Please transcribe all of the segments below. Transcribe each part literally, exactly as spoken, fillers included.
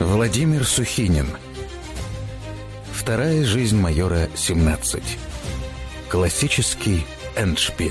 Владимир Сухинин. Вторая жизнь майора семнадцать. Классический эндшпиль.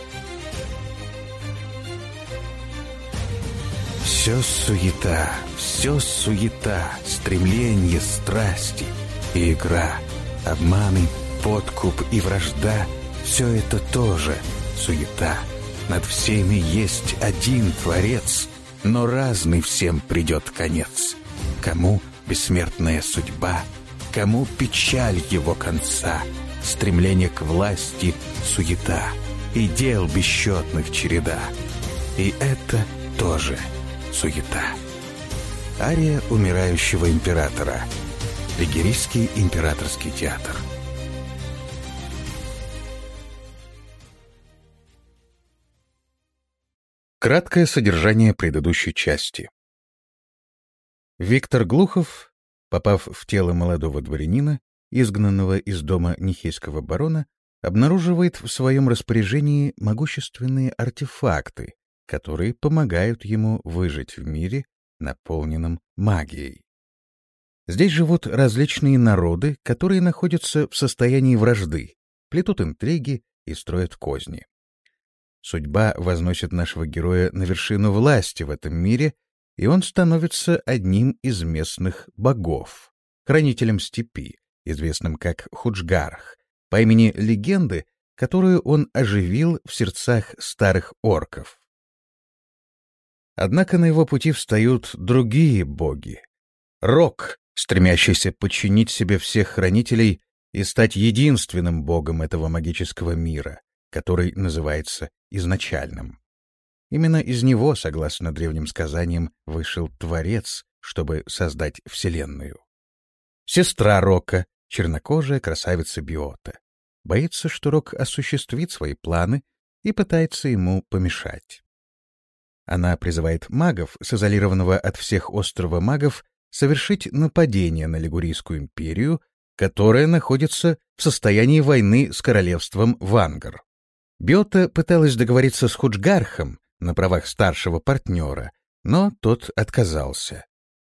Все суета, все суета, стремление, страсти и игра, обманы, подкуп и вражда — все это тоже суета. Над всеми есть один Творец, но разный всем придет конец. Кому бессмертная судьба, кому печаль его конца, стремление к власти, суета и дел бесчетных череда. И это тоже суета. Ария умирающего императора. Лигерийский императорский театр. Краткое содержание предыдущей части. Виктор Глухов, попав в тело молодого дворянина, изгнанного из дома нихейского барона, обнаруживает в своем распоряжении могущественные артефакты, которые помогают ему выжить в мире, наполненном магией. Здесь живут различные народы, которые находятся в состоянии вражды, плетут интриги и строят козни. Судьба возносит нашего героя на вершину власти в этом мире, и он становится одним из местных богов, хранителем степи, известным как Худжгарх, по имени легенды, которую он оживил в сердцах старых орков. Однако на его пути встают другие боги. Рок, стремящийся подчинить себе всех хранителей и стать единственным богом этого магического мира, который называется изначальным. Именно из него, согласно древним сказаниям, вышел Творец, чтобы создать Вселенную. Сестра Рока, чернокожая красавица Биота, боится, что Рок осуществит свои планы и пытается ему помешать. Она призывает магов с изолированного от всех острова магов совершить нападение на Лигурийскую империю, которая находится в состоянии войны с королевством Вангар. Биота пыталась договориться с Худжгархом на правах старшего партнера, но тот отказался.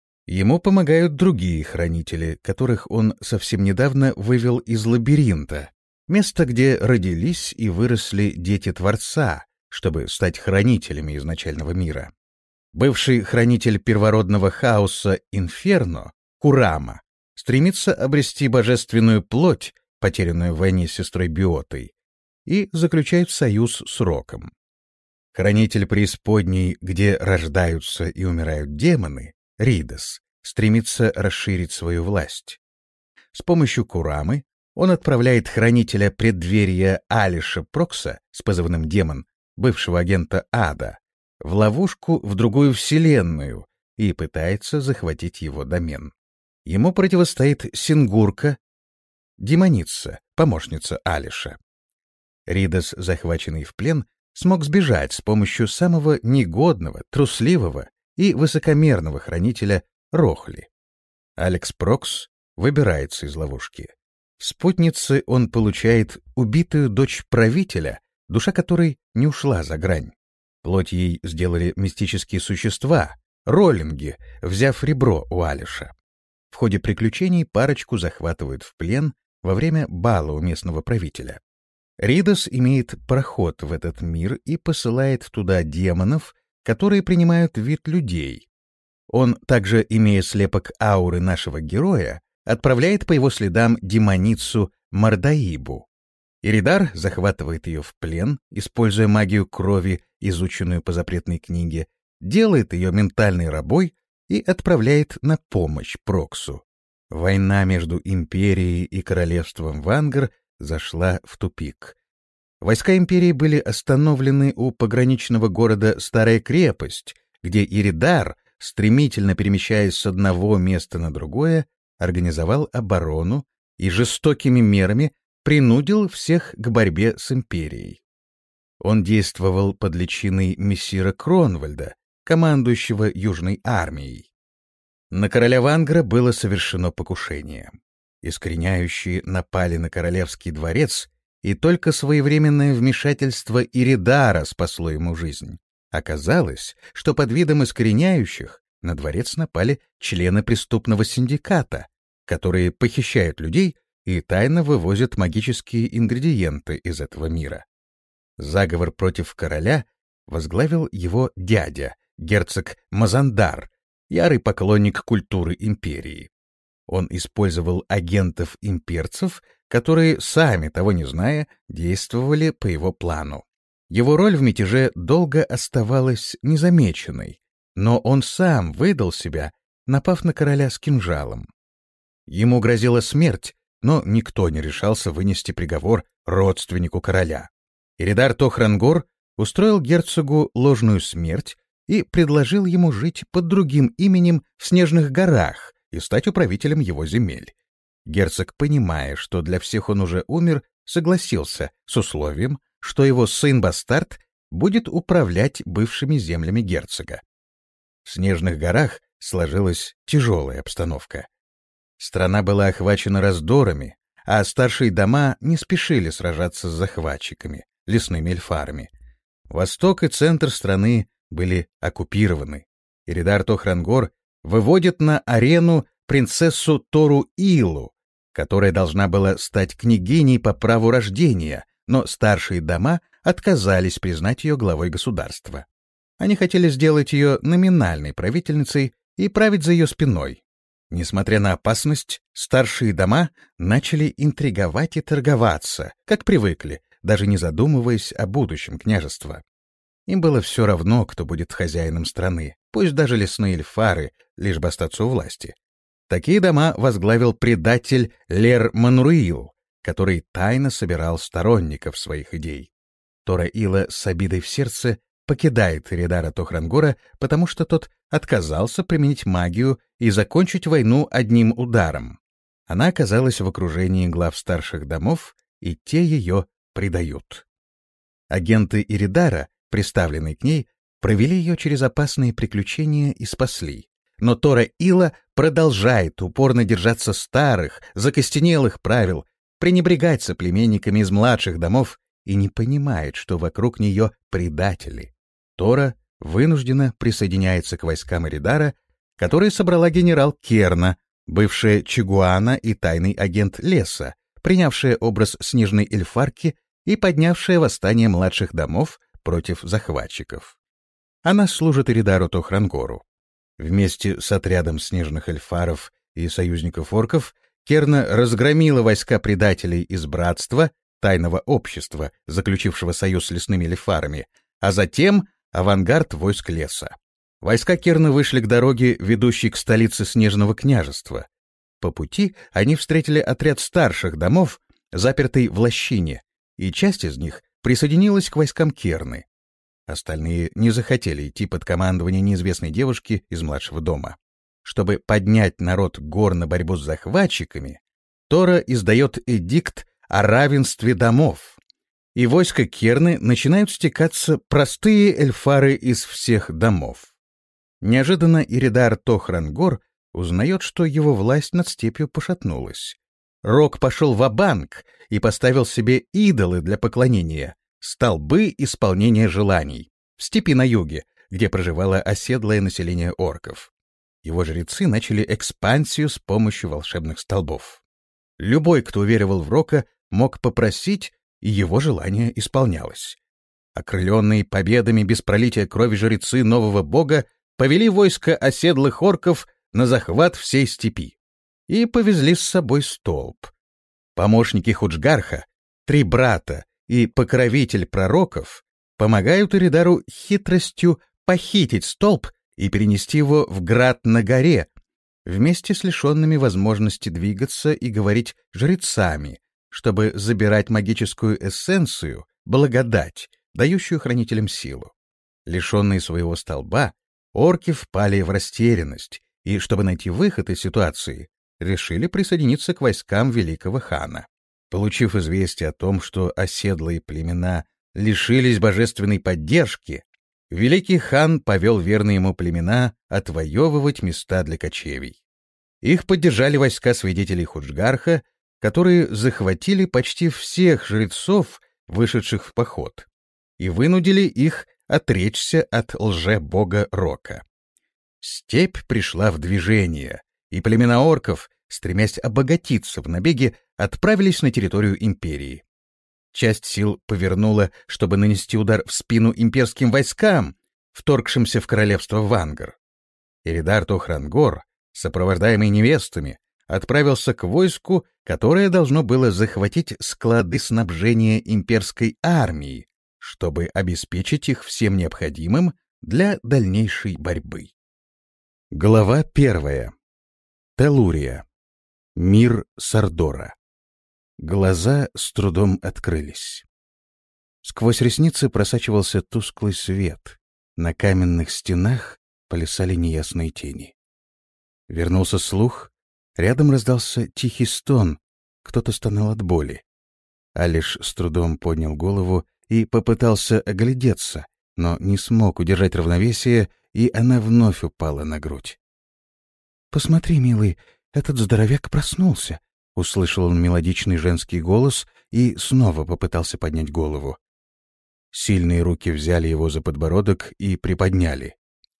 Ему помогают другие хранители, которых он совсем недавно вывел из лабиринта, место, где родились и выросли дети Творца, чтобы стать хранителями изначального мира. Бывший хранитель первородного хаоса Инферно, Курама, стремится обрести божественную плоть, потерянную в войне с сестрой Биотой, и заключает союз с Роком. Хранитель преисподней, где рождаются и умирают демоны, Ридос, стремится расширить свою власть. С помощью Курамы он отправляет хранителя преддверия Алиша Прокса с позывным «Демон», бывшего агента Ада, в ловушку в другую вселенную и пытается захватить его домен. Ему противостоит Сингурка, демоница, помощница Алиша. Ридос, захваченный в плен, смог сбежать с помощью самого негодного, трусливого и высокомерного хранителя Рохли. Алекс Прокс выбирается из ловушки. В спутнице он получает убитую дочь правителя, душа которой не ушла за грань. Плоть ей сделали мистические существа, роллинги, взяв ребро у Алиша. В ходе приключений парочку захватывают в плен во время бала у местного правителя. Ридос имеет проход в этот мир и посылает туда демонов, которые принимают вид людей. Он также, имея слепок ауры нашего героя, отправляет по его следам демоницу Мардаибу. Иридар захватывает ее в плен, используя магию крови, изученную по запретной книге, делает ее ментальной рабой и отправляет на помощь Проксу. Война между империей и королевством Вангар зашла в тупик. Войска империи были остановлены у пограничного города Старая Крепость, где Иридар, стремительно перемещаясь с одного места на другое, организовал оборону и жестокими мерами принудил всех к борьбе с империей. Он действовал под личиной мессира Кронвальда, командующего Южной армией. На короля Вангара было совершено покушение. Искореняющие напали на королевский дворец, и только своевременное вмешательство Иридара спасло ему жизнь. Оказалось, что под видом искореняющих на дворец напали члены преступного синдиката, которые похищают людей и тайно вывозят магические ингредиенты из этого мира. Заговор против короля возглавил его дядя, герцог Мазандар, ярый поклонник культуры империи. Он использовал агентов-имперцев, которые, сами того не зная, действовали по его плану. Его роль в мятеже долго оставалась незамеченной, но он сам выдал себя, напав на короля с кинжалом. Ему грозила смерть, но никто не решался вынести приговор родственнику короля. Иридар Тохрангор устроил герцогу ложную смерть и предложил ему жить под другим именем в Снежных горах и стать управителем его земель. Герцог, понимая, что для всех он уже умер, согласился с условием, что его сын-бастард будет управлять бывшими землями герцога. В Снежных горах сложилась тяжелая обстановка. Страна была охвачена раздорами, а старшие дома не спешили сражаться с захватчиками, лесными эльфарами. Восток и центр страны были оккупированы. Иридар Тохрангор выводит на арену принцессу Тору Илу, которая должна была стать княгиней по праву рождения, но старшие дома отказались признать ее главой государства. Они хотели сделать ее номинальной правительницей и править за ее спиной. Несмотря на опасность, старшие дома начали интриговать и торговаться, как привыкли, даже не задумываясь о будущем княжества. Им было все равно, кто будет хозяином страны, пусть даже лесные эльфары, лишь бы остаться у власти. Такие дома возглавил предатель Лер Манруил, который тайно собирал сторонников своих идей. Тора Ила с обидой в сердце покидает Иридара Тохрангора, потому что тот отказался применить магию и закончить войну одним ударом. Она оказалась в окружении глав старших домов, и те ее предают. Агенты Иридара, приставленные к ней, провели ее через опасные приключения и спасли. Но Тора Ила продолжает упорно держаться старых, закостенелых правил, пренебрегать соплеменниками из младших домов и не понимает, что вокруг нее предатели. Тора вынуждена присоединяется к войскам Иридара, которые собрала генерал Керна, бывшая Чигуана и тайный агент леса, принявшая образ снежной эльфарки и поднявшая восстание младших домов против захватчиков. Она служит Иридару Тохрангору. Вместе с отрядом снежных эльфаров и союзников орков Керна разгромила войска предателей из Братства, тайного общества, заключившего союз с лесными эльфарами, а затем авангард войск леса. Войска Керна вышли к дороге, ведущей к столице Снежного княжества. По пути они встретили отряд старших домов, запертый в лощине, и часть из них присоединилась к войскам Керны. Остальные не захотели идти под командование неизвестной девушки из младшего дома. Чтобы поднять народ гор на борьбу с захватчиками, Тора издает эдикт о равенстве домов, и войска Керны начинают стекаться простые эльфары из всех домов. Неожиданно Иридар Тохрангор узнает, что его власть над степью пошатнулась. Рок пошел ва-банк и поставил себе идолы для поклонения, столбы исполнения желаний, в степи на юге, где проживало оседлое население орков. Его жрецы начали экспансию с помощью волшебных столбов. Любой, кто уверовал в Рока, мог попросить, и его желание исполнялось. Окрыленные победами без пролития крови жрецы нового бога повели войско оседлых орков на захват всей степи и повезли с собой столб. Помощники Худжгарха, три брата и покровитель пророков помогают Иридару хитростью похитить столб и перенести его в град на горе, вместе с лишенными возможности двигаться и говорить жрецами, чтобы забирать магическую эссенцию, благодать, дающую хранителям силу. Лишенные своего столба, орки впали в растерянность, и, чтобы найти выход из ситуации, решили присоединиться к войскам великого хана. Получив известие о том, что оседлые племена лишились божественной поддержки, великий хан повел верные ему племена отвоевывать места для кочевий. Их поддержали войска свидетелей Худжгарха, которые захватили почти всех жрецов, вышедших в поход, и вынудили их отречься от лже-бога Рока. Степь пришла в движение, и племена орков, стремясь обогатиться в набеге, отправились на территорию империи. Часть сил повернула, чтобы нанести удар в спину имперским войскам, вторгшимся в королевство Вангар. Иридар Тохрангор, сопровождаемый невестами, отправился к войску, которое должно было захватить склады снабжения имперской армии, чтобы обеспечить их всем необходимым для дальнейшей борьбы. Глава первая. Телурия. Мир Сардора. Глаза с трудом открылись. Сквозь ресницы просачивался тусклый свет. На каменных стенах плясали неясные тени. Вернулся слух. Рядом раздался тихий стон. Кто-то стонал от боли. Алиш с трудом поднял голову и попытался оглядеться, но не смог удержать равновесие, и она вновь упала на грудь. «Посмотри, милый, этот здоровяк проснулся», — услышал он мелодичный женский голос и снова попытался поднять голову. Сильные руки взяли его за подбородок и приподняли.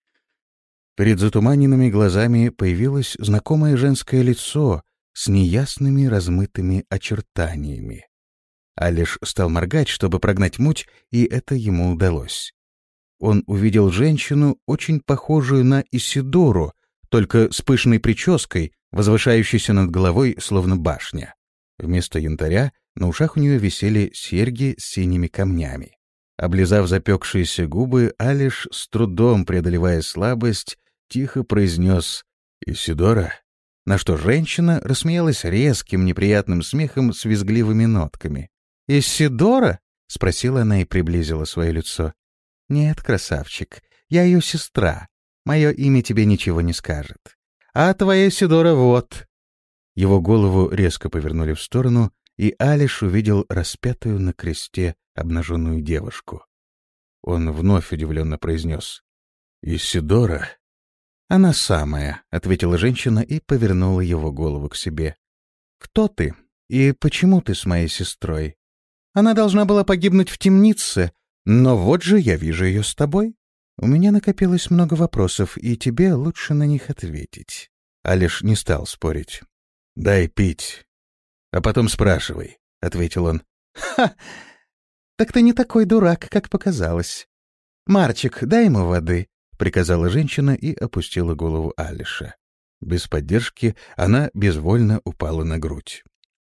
Перед затуманенными глазами появилось знакомое женское лицо с неясными размытыми очертаниями. Алиш стал моргать, чтобы прогнать муть, и это ему удалось. Он увидел женщину, очень похожую на Исидору, только с пышной прической, возвышающейся над головой, словно башня. Вместо янтаря на ушах у нее висели серьги с синими камнями. Облизав запекшиеся губы, Алиш, с трудом преодолевая слабость, тихо произнес «Исидора?», на что женщина рассмеялась резким неприятным смехом с визгливыми нотками. «Исидора?» — спросила она и приблизила свое лицо. «Нет, красавчик, я ее сестра. Мое имя тебе ничего не скажет. А твоя Исидора вот». Его голову резко повернули в сторону, и Алиш увидел распятую на кресте обнаженную девушку. Он вновь удивленно произнес «Исидора?» «Она самая», — ответила женщина и повернула его голову к себе. «Кто ты? И почему ты с моей сестрой? Она должна была погибнуть в темнице, но вот же я вижу ее с тобой. У меня накопилось много вопросов, и тебе лучше на них ответить». Алиш не стал спорить. «Дай пить, а потом спрашивай», — ответил он. «Ха! Так ты не такой дурак, как показалось. Марчик, дай ему воды», — приказала женщина и опустила голову Алиша. Без поддержки она безвольно упала на грудь.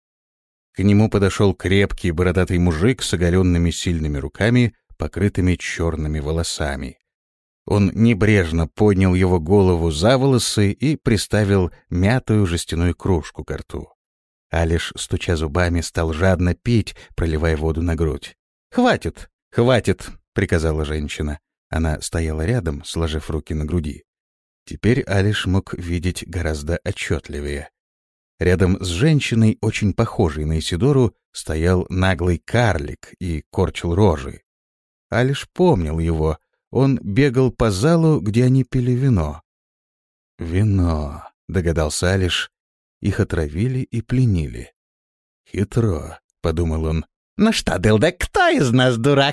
К нему подошел крепкий бородатый мужик с оголенными сильными руками, покрытыми черными волосами. Он небрежно поднял его голову за волосы и приставил мятую жестяную кружку к рту. Алиш, стуча зубами, стал жадно пить, проливая воду на грудь. «Хватит, хватит», — приказала женщина. Она стояла рядом, сложив руки на груди. Теперь Алиш мог видеть гораздо отчетливее. Рядом с женщиной, очень похожей на Исидору, стоял наглый карлик и корчил рожи. Алиш помнил его. Он бегал по залу, где они пили вино. «Вино», — догадался Алиш. Их отравили и пленили. «Хитро», — подумал он. «Ну что, дылда, кто из нас дурак?»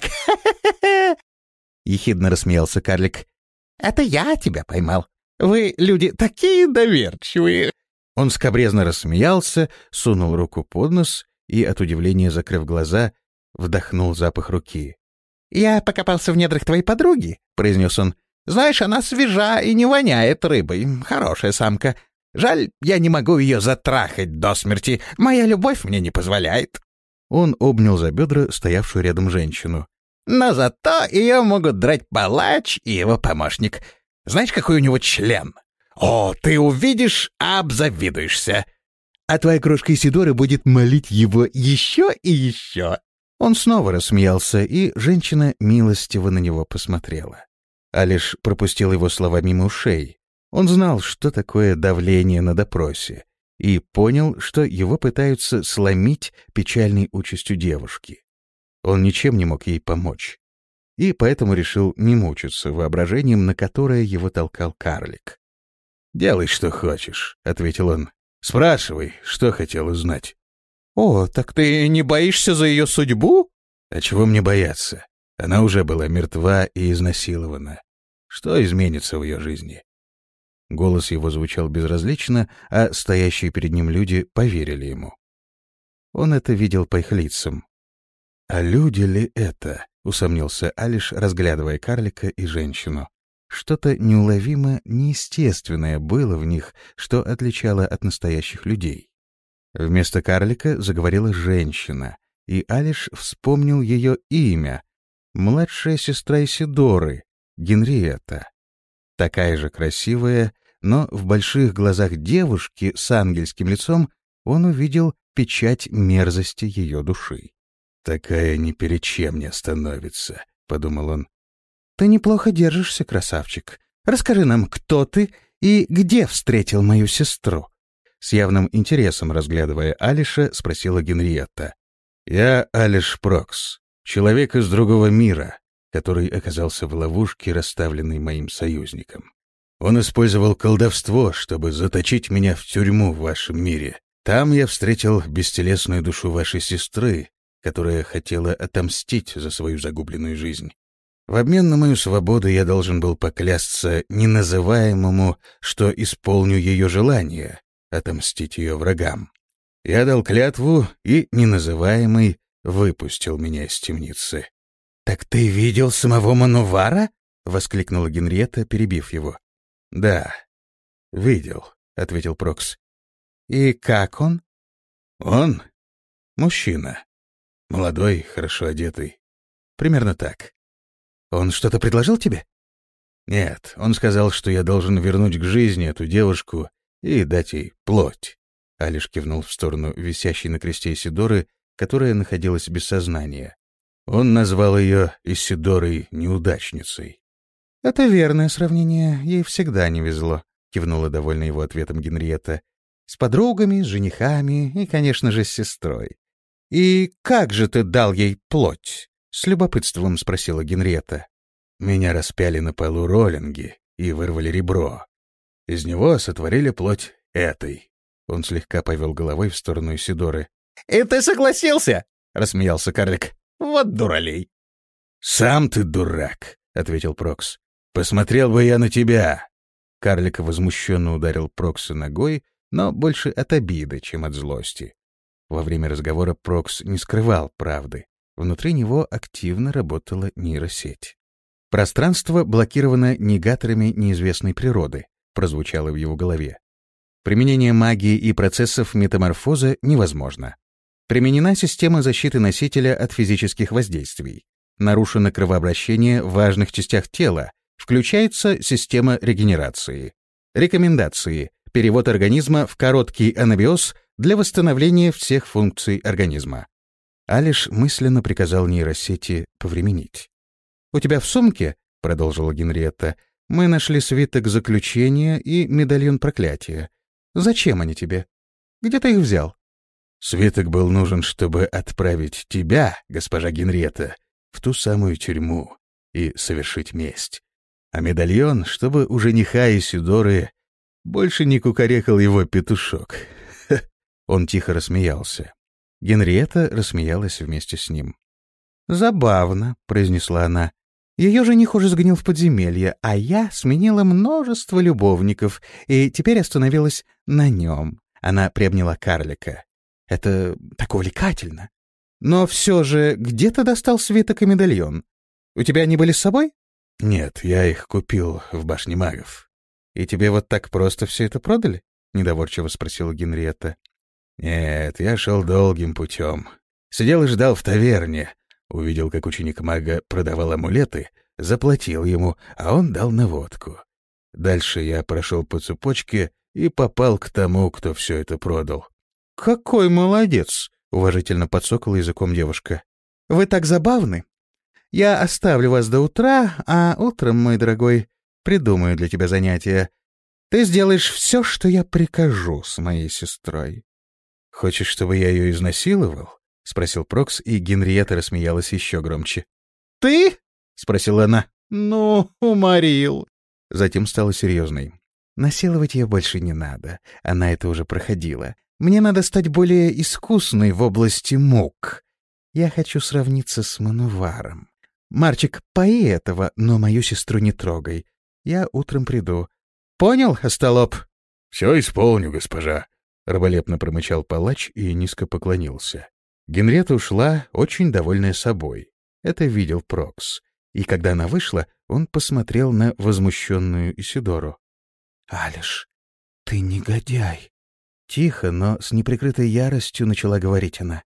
Ехидно рассмеялся карлик. «Это я тебя поймал. Вы, люди, такие доверчивые!» Он скабрезно рассмеялся, сунул руку под нос и, от удивления закрыв глаза, вдохнул запах руки. «Я покопался в недрах твоей подруги», — произнес он. «Знаешь, она свежа и не воняет рыбой. Хорошая самка. Жаль, я не могу ее затрахать до смерти. Моя любовь мне не позволяет». Он обнял за бедра стоявшую рядом женщину. «Но зато ее могут драть палач и его помощник. Знаешь, какой у него член? О, ты увидишь, обзавидуешься. А твоя крошка Исидора будет молить его еще и еще». Он снова рассмеялся, и женщина милостиво на него посмотрела. Алиш пропустил его слова мимо ушей. Он знал, что такое давление на допросе, и понял, что его пытаются сломить печальной участью девушки. Он ничем не мог ей помочь, и поэтому решил не мучиться воображением, на которое его толкал карлик. «Делай, что хочешь», — ответил он. «Спрашивай, что хотел узнать». «О, так ты не боишься за ее судьбу?» «А чего мне бояться? Она уже была мертва и изнасилована. Что изменится в ее жизни?» Голос его звучал безразлично, а стоящие перед ним люди поверили ему. Он это видел по их лицам. «А люди ли это?» — усомнился Алиш, разглядывая карлика и женщину. Что-то неуловимо неестественное было в них, что отличало от настоящих людей. Вместо карлика заговорила женщина, и Алиш вспомнил ее имя — младшая сестра Исидоры, Генриетта. Такая же красивая, но в больших глазах девушки с ангельским лицом он увидел печать мерзости ее души. «Такая ни перед чем не остановится», — подумал он. «Ты неплохо держишься, красавчик. Расскажи нам, кто ты и где встретил мою сестру?» С явным интересом, разглядывая Алиша, спросила Генриетта. «Я Алиш Прокс, человек из другого мира, который оказался в ловушке, расставленной моим союзником. Он использовал колдовство, чтобы заточить меня в тюрьму в вашем мире. Там я встретил бестелесную душу вашей сестры, которая хотела отомстить за свою загубленную жизнь. В обмен на мою свободу я должен был поклясться неназываемому, что исполню ее желание — отомстить ее врагам. Я дал клятву, и неназываемый выпустил меня из темницы». «Так ты видел самого Манувара?» — воскликнула Генриетта, перебив его. «Да, видел», — ответил Прокс. «И как он?» «Он? Мужчина. Молодой, хорошо одетый. Примерно так». «Он что-то предложил тебе?» «Нет, он сказал, что я должен вернуть к жизни эту девушку и дать ей плоть». Алиш кивнул в сторону висящей на кресте Исидоры, которая находилась без сознания. Он назвал ее Исидорой-неудачницей. «Это верное сравнение, ей всегда не везло», — кивнула довольна его ответом Генриетта. «С подругами, с женихами и, конечно же, с сестрой». «И как же ты дал ей плоть?» — с любопытством спросила Генриетта. «Меня распяли на полу роллинги и вырвали ребро. Из него сотворили плоть этой». Он слегка повел головой в сторону Исидоры. «И ты согласился?» — рассмеялся карлик. «Вот дуралей!» «Сам ты дурак!» — ответил Прокс. «Посмотрел бы я на тебя!» Карлик возмущенно ударил Прокса ногой, но больше от обиды, чем от злости. Во время разговора Прокс не скрывал правды. Внутри него активно работала нейросеть. «Пространство блокировано негаторами неизвестной природы», прозвучало в его голове. «Применение магии и процессов метаморфоза невозможно. Применена система защиты носителя от физических воздействий. Нарушено кровообращение в важных частях тела. Включается система регенерации. Рекомендации. Перевод организма в короткий анабиоз для восстановления всех функций организма». Алиш мысленно приказал нейросети повременить. «У тебя в сумке, — продолжила Генриетта, — мы нашли свиток заключения и медальон проклятия. Зачем они тебе? Где ты их взял?» «Свиток был нужен, чтобы отправить тебя, госпожа Генриетта, в ту самую тюрьму и совершить месть. А медальон, чтобы у жениха Исидоры больше не кукарекал его петушок». Он тихо рассмеялся. Генриетта рассмеялась вместе с ним. «Забавно», — произнесла она. «Ее жених уже сгнил в подземелье, а я сменила множество любовников и теперь остановилась на нем». Она приобняла карлика. «Это так увлекательно. Но все же, где ты достал свиток и медальон? У тебя они были с собой?» «Нет, я их купил в башне магов». «И тебе вот так просто все это продали?» — недоверчиво спросила Генриетта. «Нет, я шел долгим путем. Сидел и ждал в таверне. Увидел, как ученик мага продавал амулеты, заплатил ему, а он дал наводку. Дальше я прошел по цепочке и попал к тому, кто все это продал». «Какой молодец!» — уважительно подсокала языком девушка. «Вы так забавны. Я оставлю вас до утра, а утром, мой дорогой, придумаю для тебя занятия. Ты сделаешь все, что я прикажу с моей сестрой». «Хочешь, чтобы я ее изнасиловал?» — спросил Прокс, и Генриетта рассмеялась еще громче. «Ты?» — спросила она. «Ну, уморил». Затем стала серьезной. «Насиловать ее больше не надо. Она это уже проходила. Мне надо стать более искусной в области мук. Я хочу сравниться с Мануваром. Марчик, пои этого, но мою сестру не трогай. Я утром приду. Понял, остолоп?» «Все исполню, госпожа», — раболепно промычал палач и низко поклонился. Генриетта ушла, очень довольная собой. Это видел Прокс. И когда она вышла, он посмотрел на возмущенную Исидору. «Алиш, ты негодяй!» Тихо, но с неприкрытой яростью начала говорить она.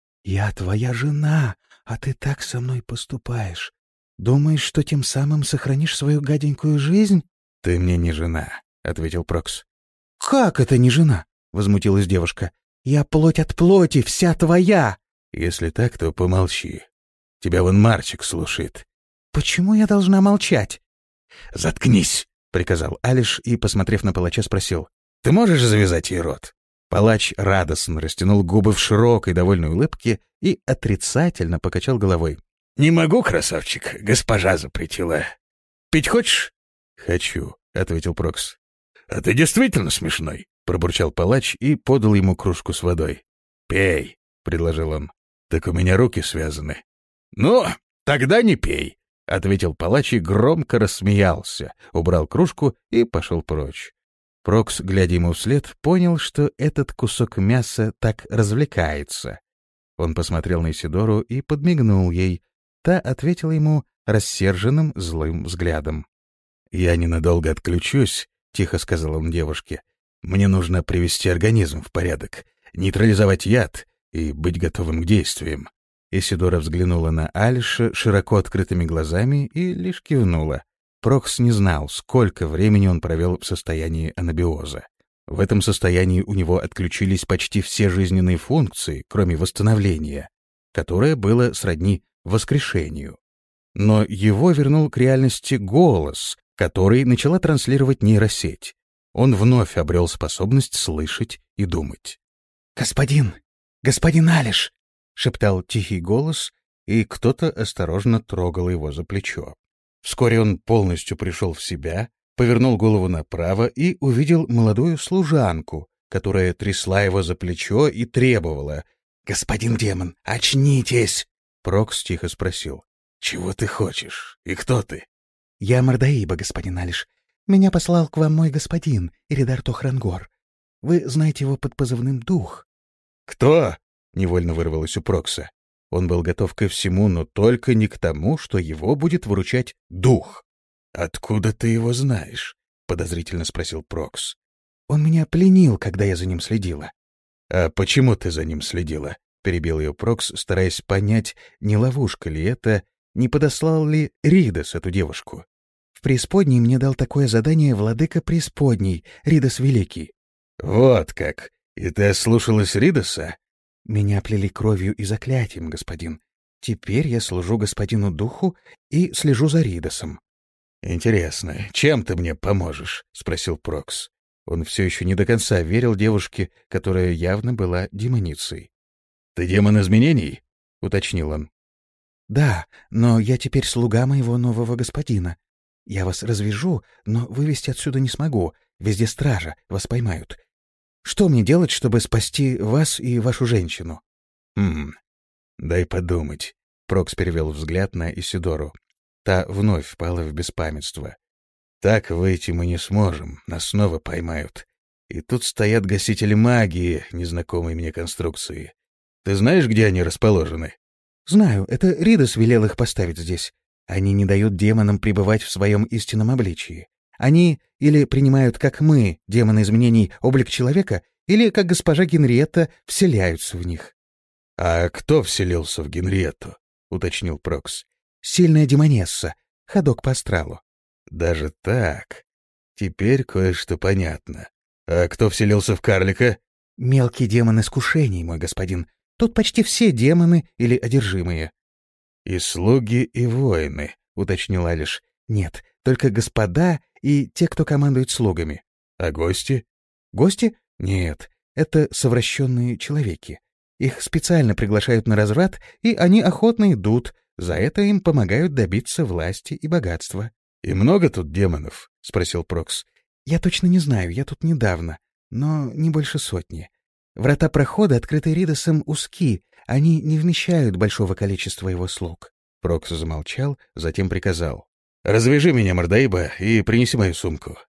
«Я твоя жена, а ты так со мной поступаешь. Думаешь, что тем самым сохранишь свою гаденькую жизнь?» «Ты мне не жена», — ответил Прокс. «Как это не жена?» — возмутилась девушка. «Я плоть от плоти, вся твоя!» «Если так, то помолчи. Тебя вон Марчик слушает». «Почему я должна молчать?» «Заткнись!» — приказал Алиш и, посмотрев на палача, спросил. «Ты можешь завязать ей рот?» Палач радостно растянул губы в широкой довольной улыбке и отрицательно покачал головой. «Не могу, красавчик, госпожа запретила. Пить хочешь?» «Хочу», — ответил Прокс. «А ты действительно смешной», — пробурчал палач и подал ему кружку с водой. «Пей», — предложил он. «Так у меня руки связаны». «Ну, тогда не пей», — ответил палач и громко рассмеялся, убрал кружку и пошел прочь. Прокс, глядя ему вслед, понял, что этот кусок мяса так развлекается. Он посмотрел на Исидору и подмигнул ей. Та ответила ему рассерженным злым взглядом. «Я ненадолго отключусь», — тихо сказал он девушке. «Мне нужно привести организм в порядок, нейтрализовать яд и быть готовым к действиям». Исидора взглянула на Алиша широко открытыми глазами и лишь кивнула. Прокс не знал, сколько времени он провел в состоянии анабиоза. В этом состоянии у него отключились почти все жизненные функции, кроме восстановления, которое было сродни воскрешению. Но его вернул к реальности голос, который начала транслировать нейросеть. Он вновь обрел способность слышать и думать. «Господин! Господин Алиш!» — шептал тихий голос, и кто-то осторожно трогал его за плечо. Вскоре он полностью пришел в себя, повернул голову направо и увидел молодую служанку, которая трясла его за плечо и требовала: «Господин демон, очнитесь!» Прокс тихо спросил: «Чего ты хочешь? И кто ты?» «Я Мардаиба, господин Алиш. Меня послал к вам мой господин, Иридар Тохрангор. Вы знаете его под позывным «Дух». «Кто?» — невольно вырвалось у Прокса. Он был готов ко всему, но только не к тому, что его будет выручать дух. «Откуда ты его знаешь?» — подозрительно спросил Прокс. «Он меня пленил, когда я за ним следила». «А почему ты за ним следила?» — перебил ее Прокс, стараясь понять, не ловушка ли это, не подослал ли Ридос эту девушку. «В преисподней мне дал такое задание владыка преисподней, Ридос Великий». «Вот как! И ты ослушалась Ридоса?» «Меня плели кровью и заклятием, господин. Теперь я служу господину Духу и слежу за Ридосом». «Интересно, чем ты мне поможешь?» — спросил Прокс. Он все еще не до конца верил девушке, которая явно была демоницей. «Ты демон изменений?» — уточнил он. «Да, но я теперь слуга моего нового господина. Я вас развяжу, но вывести отсюда не смогу. Везде стража, вас поймают. Что мне делать, чтобы спасти вас и вашу женщину?» «Хм, дай подумать». Прокс перевел взгляд на Исидору. Та вновь впала в беспамятство. «Так выйти мы не сможем, нас снова поймают. И тут стоят гасители магии, незнакомой мне конструкции. Ты знаешь, где они расположены?» «Знаю, это Ридос велел их поставить здесь. Они не дают демонам пребывать в своем истинном обличии. Они или принимают, как мы, демоны изменений, облик человека, или, как госпожа Генриетта, вселяются в них». «А кто вселился в Генриетту?» — уточнил Прокс. «Сильная демонесса, ходок по астралу». «Даже так? Теперь кое-что понятно. А кто вселился в карлика?» «Мелкий демон искушений, мой господин. Тут почти все демоны или одержимые». «И слуги, и воины», — уточнил Алиш. «Нет, только господа и те, кто командует слугами». «А гости?» «Гости? Нет, это совращенные человеки. Их специально приглашают на разврат, и они охотно идут. За это им помогают добиться власти и богатства». «И много тут демонов?» — спросил Прокс. «Я точно не знаю, я тут недавно, но не больше сотни. Врата прохода, открытые Ридосом, узки, они не вмещают большого количества его слуг». Прокс замолчал, затем приказал: «Развяжи меня, Мардаиба, и принеси мою сумку».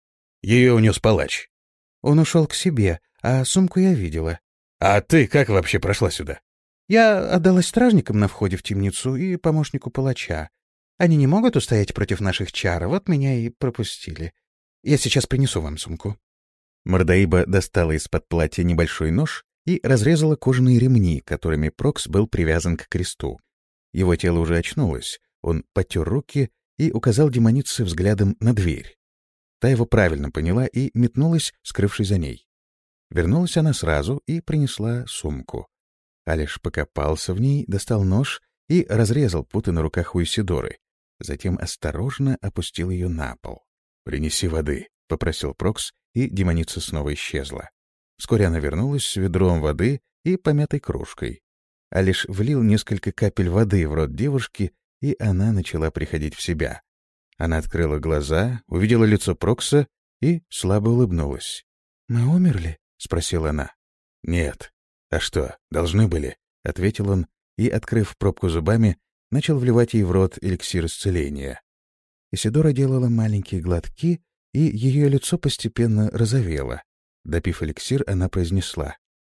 Ее унес палач. Он ушел к себе, а сумку я видела. А ты как вообще прошла сюда? Я отдалась стражникам на входе в темницу и помощнику палача. Они не могут устоять против наших чар, вот меня и пропустили. Я сейчас принесу вам сумку». Мордаиба достала из-под платья небольшой нож и разрезала кожаные ремни, которыми Прокс был привязан к кресту. Его тело уже очнулось, он потер руки и указал демонице взглядом на дверь. Та его правильно поняла и метнулась, скрывшись за ней. Вернулась она сразу и принесла сумку. Алиш покопался в ней, достал нож и разрезал путы на руках у Исидоры. Затем осторожно опустил ее на пол. «Принеси воды», — попросил Прокс, и демоница снова исчезла. Вскоре она вернулась с ведром воды и помятой кружкой. Алиш влил несколько капель воды в рот девушки, и она начала приходить в себя. Она открыла глаза, увидела лицо Прокса и слабо улыбнулась. «Мы умерли?» — спросила она. «Нет. А что, должны были?» — ответил он и, открыв пробку зубами, начал вливать ей в рот эликсир исцеления. Исидора делала маленькие глотки, и ее лицо постепенно розовело. Допив эликсир, она произнесла: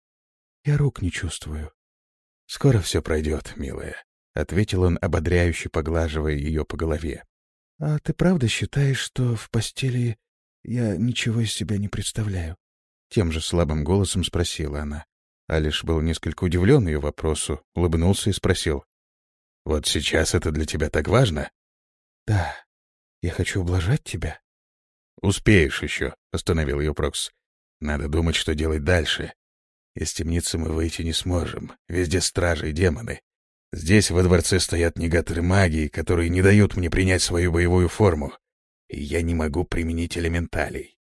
«Я рук не чувствую». «Скоро все пройдет, милая», — ответил он, ободряюще поглаживая ее по голове. «А ты правда считаешь, что в постели я ничего из себя не представляю?» Тем же слабым голосом спросила она. Алиш был несколько удивлен ее вопросу, улыбнулся и спросил: «Вот сейчас это для тебя так важно?» «Да, я хочу ублажать тебя». «Успеешь еще», — остановил ее Прокс. «Надо думать, что делать дальше. Из темницы мы выйти не сможем, везде стражи и демоны. Здесь во дворце стоят негаторы магии, которые не дают мне принять свою боевую форму, и я не могу применить элементалей.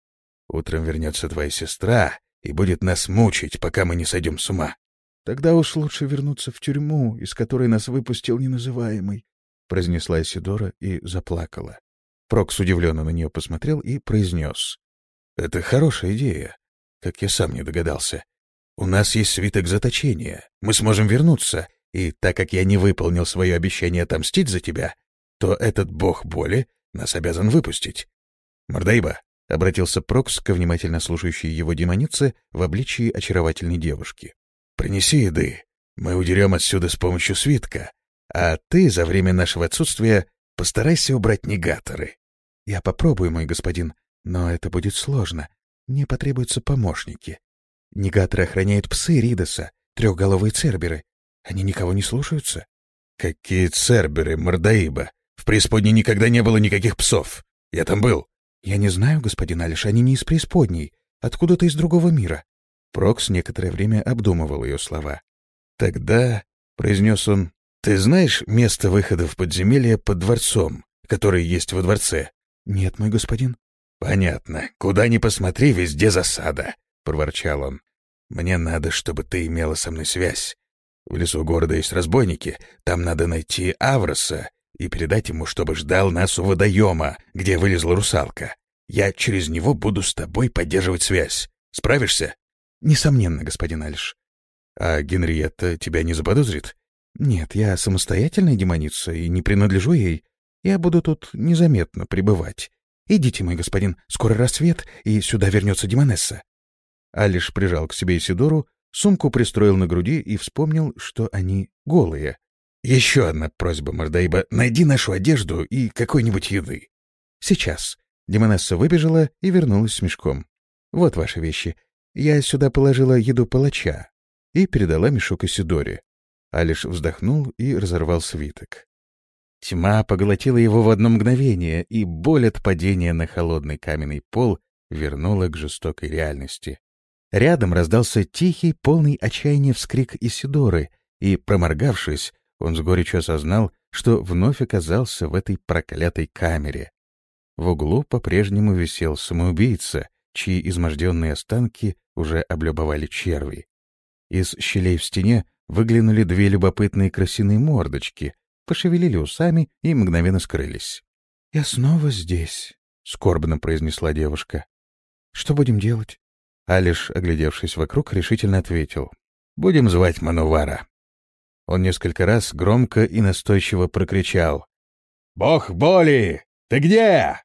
Утром вернется твоя сестра и будет нас мучить, пока мы не сойдем с ума». «Тогда уж лучше вернуться в тюрьму, из которой нас выпустил неназываемый», — произнесла Исидора и заплакала. Прокс удивленно на нее посмотрел и произнес: «Это хорошая идея, как я сам не догадался. У нас есть свиток заточения, мы сможем вернуться, и так как я не выполнил свое обещание отомстить за тебя, то этот бог боли нас обязан выпустить». «Мордаиба», — обратился Прокс ко внимательно слушающей его демонице в обличии очаровательной девушки, «принеси еды, мы удерем отсюда с помощью свитка, а ты за время нашего отсутствия постарайся убрать негаторы». «Я попробую, мой господин, но это будет сложно. Мне потребуются помощники. Негаторы охраняют псы Ридоса, трехголовые церберы. Они никого не слушаются». «Какие церберы, Мордаиба? В преисподней никогда не было никаких псов. Я там был». «Я не знаю, господин Алиш, они не из преисподней, откуда-то из другого мира». Прокс некоторое время обдумывал ее слова. «Тогда», — произнес он, — «ты знаешь место выхода в подземелье под дворцом, который есть во дворце?» «Нет, мой господин». «Понятно. Куда ни посмотри, везде засада», — проворчал он. «Мне надо, чтобы ты имела со мной связь. В лесу города есть разбойники, там надо найти Авроса и передать ему, чтобы ждал нас у водоема, где вылезла русалка. Я через него буду с тобой поддерживать связь. Справишься?» «Несомненно, господин Алиш». «А Генриетта тебя не заподозрит?» «Нет, я самостоятельная демоница и не принадлежу ей. Я буду тут незаметно пребывать. Идите, мой господин, скоро рассвет, и сюда вернется демонесса». Алиш прижал к себе Исидору, сумку пристроил на груди и вспомнил, что они голые. «Еще одна просьба, Мордаиба, найди нашу одежду и какой-нибудь еды». «Сейчас». Демонесса выбежала и вернулась с мешком. «Вот ваши вещи. Я сюда положила еду палача» и передала мешок Исидоре. Алиш вздохнул и разорвал свиток. Тьма поглотила его в одно мгновение, и боль от падения на холодный каменный пол вернула к жестокой реальности. Рядом раздался тихий, полный отчаяния вскрик Исидоры, и, проморгавшись, он с горечью осознал, что вновь оказался в этой проклятой камере. В углу по-прежнему висел самоубийца, чьи изможденные останки уже облюбовали черви. Из щелей в стене выглянули две любопытные крысиные мордочки, пошевелили усами и мгновенно скрылись. «Я снова здесь», — скорбно произнесла девушка. «Что будем делать?» Алиш, оглядевшись вокруг, решительно ответил: «Будем звать Манувара». Он несколько раз громко и настойчиво прокричал: «Бог боли! Ты где?»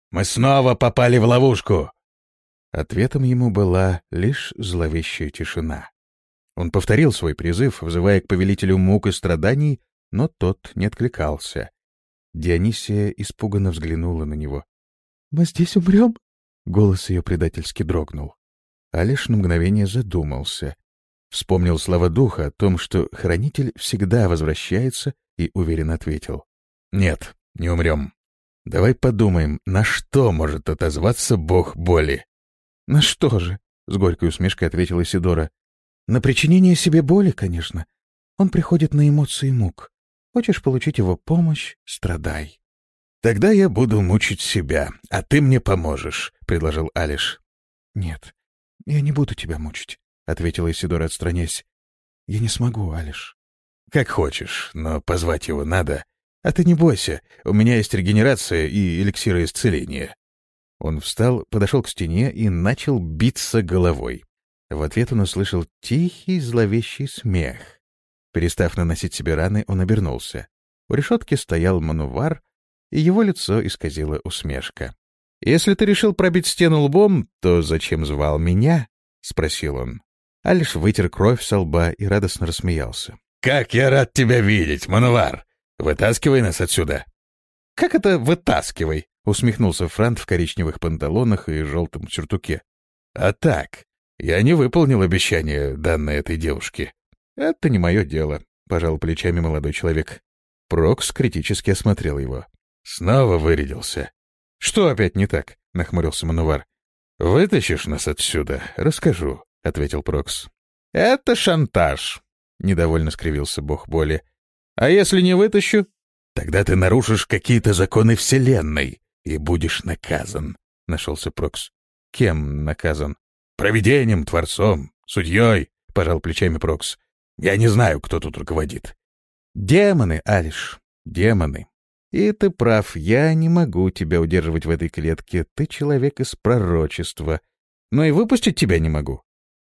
Мы снова попали в ловушку!» Ответом ему была лишь зловещая тишина. Он повторил свой призыв, взывая к повелителю мук и страданий, но тот не откликался. Дионисия испуганно взглянула на него. «Мы здесь умрем?» Голос ее предательски дрогнул. Алиш на мгновение задумался. Вспомнил слова духа о том, что хранитель всегда возвращается, и уверенно ответил. «Нет, не умрем. Давай подумаем, на что может отозваться бог боли?» «На что же?» — с горькой усмешкой ответила Исидора. «На причинение себе боли, конечно. Он приходит на эмоции мук. Хочешь получить его помощь — страдай». «Тогда я буду мучить себя, а ты мне поможешь», — предложил Алиш. «Нет, я не буду тебя мучить», — ответила Исидора, отстраняясь. «Я не смогу, Алиш». «Как хочешь, но позвать его надо. А ты не бойся, у меня есть регенерация и эликсиры исцеления». Он встал, подошел к стене и начал биться головой. В ответ он услышал тихий зловещий смех. Перестав наносить себе раны, он обернулся. У решетки стоял Манувар, и его лицо исказила усмешка. «Если ты решил пробить стену лбом, то зачем звал меня?» — спросил он. Алиш вытер кровь со лба и радостно рассмеялся. «Как я рад тебя видеть, Манувар! Вытаскивай нас отсюда!» «Как это «вытаскивай»?» — усмехнулся Франт в коричневых панталонах и желтом сюртуке. «А так, я не выполнил обещание, данное этой девушке». «Это не мое дело», — пожал плечами молодой человек. Прокс критически осмотрел его. «Снова вырядился». «Что опять не так?» — нахмурился Манувар. «Вытащишь нас отсюда, расскажу», — ответил Прокс. «Это шантаж», — недовольно скривился бог боли. «А если не вытащу?» «Тогда ты нарушишь какие-то законы Вселенной и будешь наказан», — нашелся Прокс. «Кем наказан?» «Провидением, Творцом, судьей», — пожал плечами Прокс. «Я не знаю, кто тут руководит». «Демоны, Алиш, демоны. И ты прав, я не могу тебя удерживать в этой клетке, ты человек из пророчества, но и выпустить тебя не могу.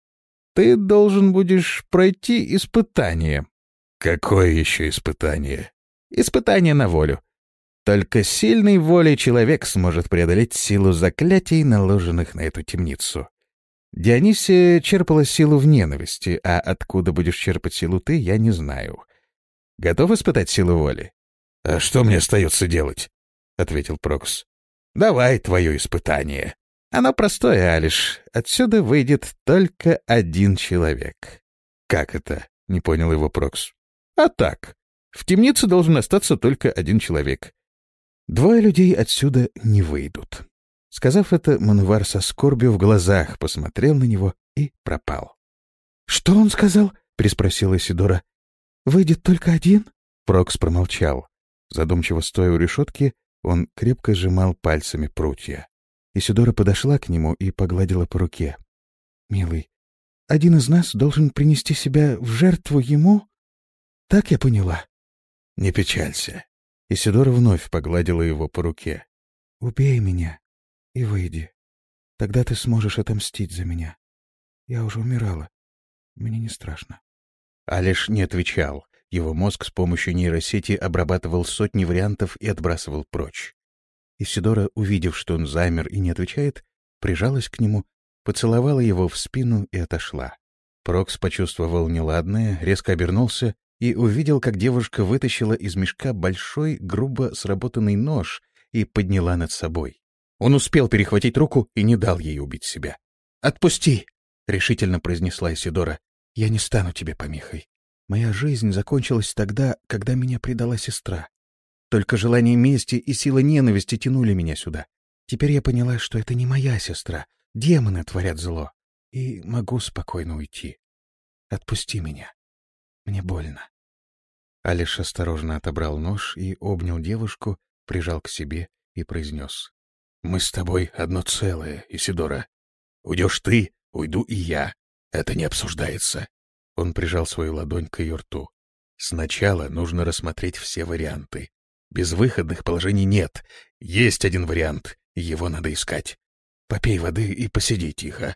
Ты должен будешь пройти испытание». «Какое еще испытание?» «Испытание на волю. Только сильной волей человек сможет преодолеть силу заклятий, наложенных на эту темницу. Дионисия черпала силу в ненависти, а откуда будешь черпать силу ты, я не знаю. Готов испытать силу воли?» «А что мне остается делать?» — ответил Прокс. «Давай твое испытание. Оно простое, Алиш. Отсюда выйдет только один человек». «Как это?» — не понял его Прокс. «А так. В темнице должен остаться только один человек. Двое людей отсюда не выйдут». Сказав это, Манувар со скорбью в глазах посмотрел на него и пропал. «Что он сказал?» — переспросила Исидора. «Выйдет только один?» Прокс промолчал. Задумчиво стоя у решетки, он крепко сжимал пальцами прутья. Исидора подошла к нему и погладила по руке. «Милый, один из нас должен принести себя в жертву ему? Так я поняла?» «Не печалься». Исидора вновь погладила его по руке. «Убей меня и выйди. Тогда ты сможешь отомстить за меня. Я уже умирала. Мне не страшно». Алиш не отвечал. Его мозг с помощью нейросети обрабатывал сотни вариантов и отбрасывал прочь. Исидора, увидев, что он замер и не отвечает, прижалась к нему, поцеловала его в спину и отошла. Прокс почувствовал неладное, резко обернулся и увидел, как девушка вытащила из мешка большой, грубо сработанный нож и подняла над собой. Он успел перехватить руку и не дал ей убить себя. «Отпусти!» — решительно произнесла Исидора. «Я не стану тебе помехой. Моя жизнь закончилась тогда, когда меня предала сестра. Только желание мести и сила ненависти тянули меня сюда. Теперь я поняла, что это не моя сестра. Демоны творят зло. И могу спокойно уйти. Отпусти меня. Мне больно». Алиш осторожно отобрал нож и обнял девушку, прижал к себе и произнес. «Мы с тобой одно целое, Исидора. Уйдешь ты, уйду и я. Это не обсуждается». Он прижал свою ладонь к ее рту. «Сначала нужно рассмотреть все варианты. Безвыходных положений нет. Есть один вариант, его надо искать. Попей воды и посиди тихо».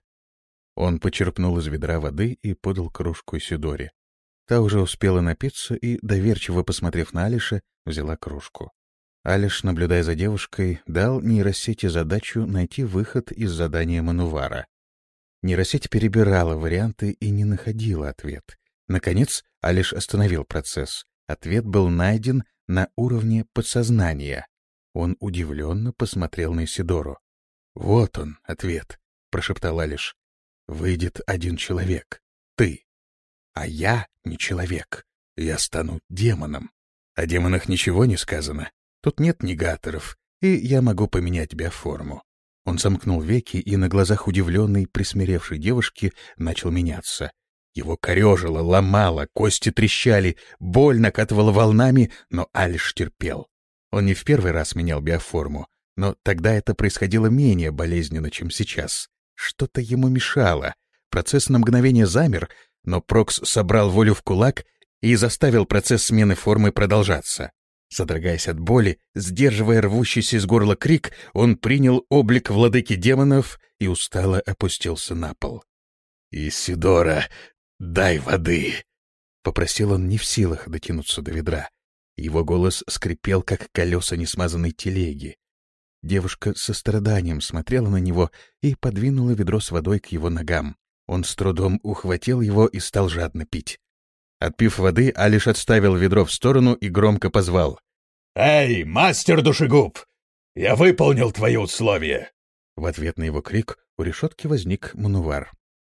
Он почерпнул из ведра воды и подал кружку Исидоре. Та уже успела напиться и, доверчиво посмотрев на Алиша, взяла кружку. Алиш, наблюдая за девушкой, дал нейросети задачу найти выход из задания Манувара. Нейросеть перебирала варианты и не находила ответ. Наконец, Алиш остановил процесс. Ответ был найден на уровне подсознания. Он удивленно посмотрел на Исидору. «Вот он, ответ», — прошептал Алиш. «Выйдет один человек. Ты. А я не человек. Я стану демоном. О демонах ничего не сказано. Тут нет негаторов, и я могу поменять биоформу». Он сомкнул веки и на глазах удивленной, присмиревшей девушки начал меняться. Его корежило, ломало, кости трещали, боль накатывала волнами, но Алиш терпел. Он не в первый раз менял биоформу, но тогда это происходило менее болезненно, чем сейчас. Что-то ему мешало. Процесс на мгновение замер, но Прокс собрал волю в кулак и заставил процесс смены формы продолжаться. Содрогаясь от боли, сдерживая рвущийся из горла крик, он принял облик владыки демонов и устало опустился на пол. «Исидора, дай воды!» — попросил он, не в силах дотянуться до ведра. Его голос скрипел, как колеса несмазанной телеги. Девушка со страданием смотрела на него и подвинула ведро с водой к его ногам. Он с трудом ухватил его и стал жадно пить. Отпив воды, Алиш отставил ведро в сторону и громко позвал. «Эй, мастер душегуб! Я выполнил твои условия!» В ответ на его крик у решетки возник Манувар.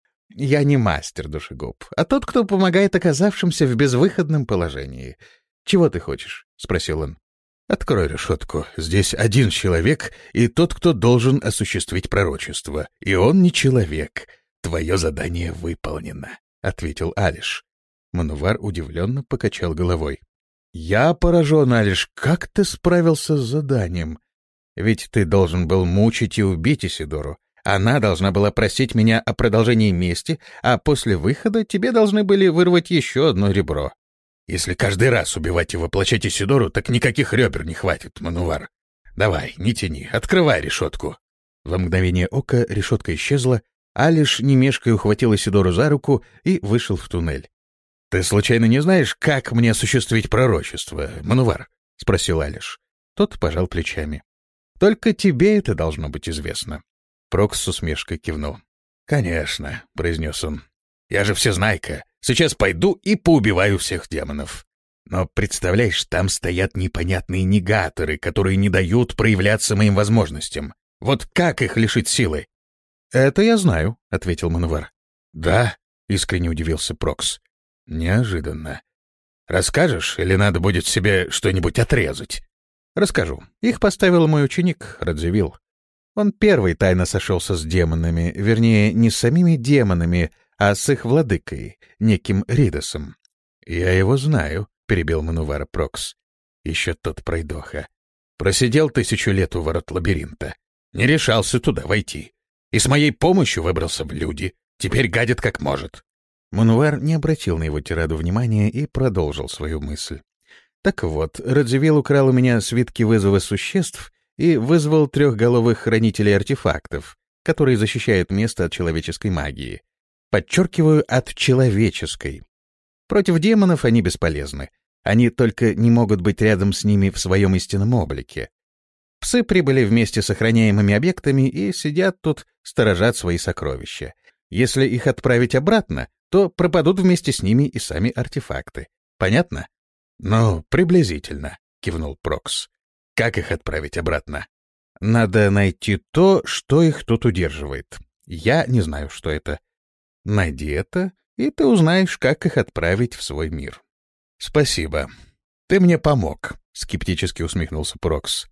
«Я не мастер душегуб, а тот, кто помогает оказавшимся в безвыходном положении. Чего ты хочешь?» — спросил он. «Открой решетку. Здесь один человек, и тот, кто должен осуществить пророчество. И он не человек. Твое задание выполнено», — ответил Алиш. Манувар удивленно покачал головой. «Я поражен, Алиш, как ты справился с заданием? Ведь ты должен был мучить и убить Исидору. Она должна была просить меня о продолжении мести, а после выхода тебе должны были вырвать еще одно ребро. Если каждый раз убивать и воплощать Исидору, так никаких ребер не хватит, Манувар. Давай, не тяни, открывай решетку». Во мгновение ока решетка исчезла, Алиш, не мешкая, ухватил Исидору за руку и вышел в туннель. «Ты случайно не знаешь, как мне осуществить пророчество, Манувар?» — спросил Алиш. Тот пожал плечами. «Только тебе это должно быть известно». Прокс с усмешкой кивнул. «Конечно», — произнес он. «Я же всезнайка. Сейчас пойду и поубиваю всех демонов. Но, представляешь, там стоят непонятные негаторы, которые не дают проявляться моим возможностям. Вот как их лишить силы?» «Это я знаю», — ответил Манувар. «Да?» — искренне удивился Прокс. «Неожиданно. Расскажешь, или надо будет себе что-нибудь отрезать?» «Расскажу. Их поставил мой ученик, Радзивилл. Он первый тайно сошелся с демонами, вернее, не с самими демонами, а с их владыкой, неким Ридосом». «Я его знаю», — перебил Манувара Прокс. «Еще тот пройдоха. Просидел тысячу лет у ворот лабиринта. Не решался туда войти. И с моей помощью выбрался в люди. Теперь гадит как может». Манувар не обратил на его тираду внимания и продолжил свою мысль. «Так вот, Радзивилл украл у меня свитки вызова существ и вызвал трехголовых хранителей артефактов, которые защищают место от человеческой магии. Подчеркиваю, от человеческой. Против демонов они бесполезны. Они только не могут быть рядом с ними в своем истинном облике. Псы прибыли вместе с охраняемыми объектами и сидят тут, сторожат свои сокровища. Если их отправить обратно, то пропадут вместе с ними и сами артефакты. Понятно?» «Ну, приблизительно», — кивнул Прокс. «Как их отправить обратно?» «Надо найти то, что их тут удерживает. Я не знаю, что это. Найди это, и ты узнаешь, как их отправить в свой мир». «Спасибо. Ты мне помог», — скептически усмехнулся Прокс.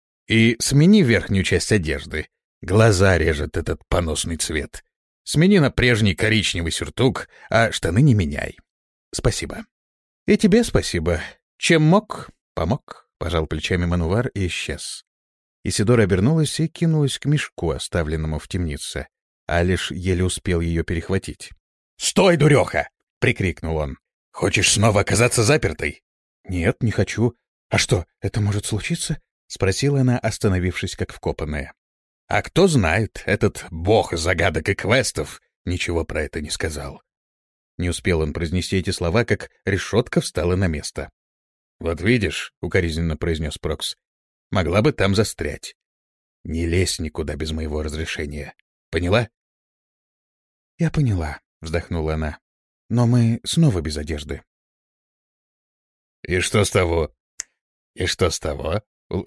«И смени верхнюю часть одежды. Глаза режет этот поносный цвет. Смени на прежний коричневый сюртук, а штаны не меняй. Спасибо». «И тебе спасибо. Чем мог, помог», — пожал плечами Манувар и исчез. Исидора обернулась и кинулась к мешку, оставленному в темнице. Алиш еле успел ее перехватить. «Стой, дуреха!» — прикрикнул он. «Хочешь снова оказаться запертой?» «Нет, не хочу. А что, это может случиться?» — спросила она, остановившись как вкопанная. «А кто знает, этот бог загадок и квестов ничего про это не сказал». Не успел он произнести эти слова, как решетка встала на место. «Вот видишь», — укоризненно произнес Прокс, Могла бы там застрять. Не лезь никуда без моего разрешения. Поняла? — Я поняла, — вздохнула она. — Но мы снова без одежды. — И что с того? И что с того?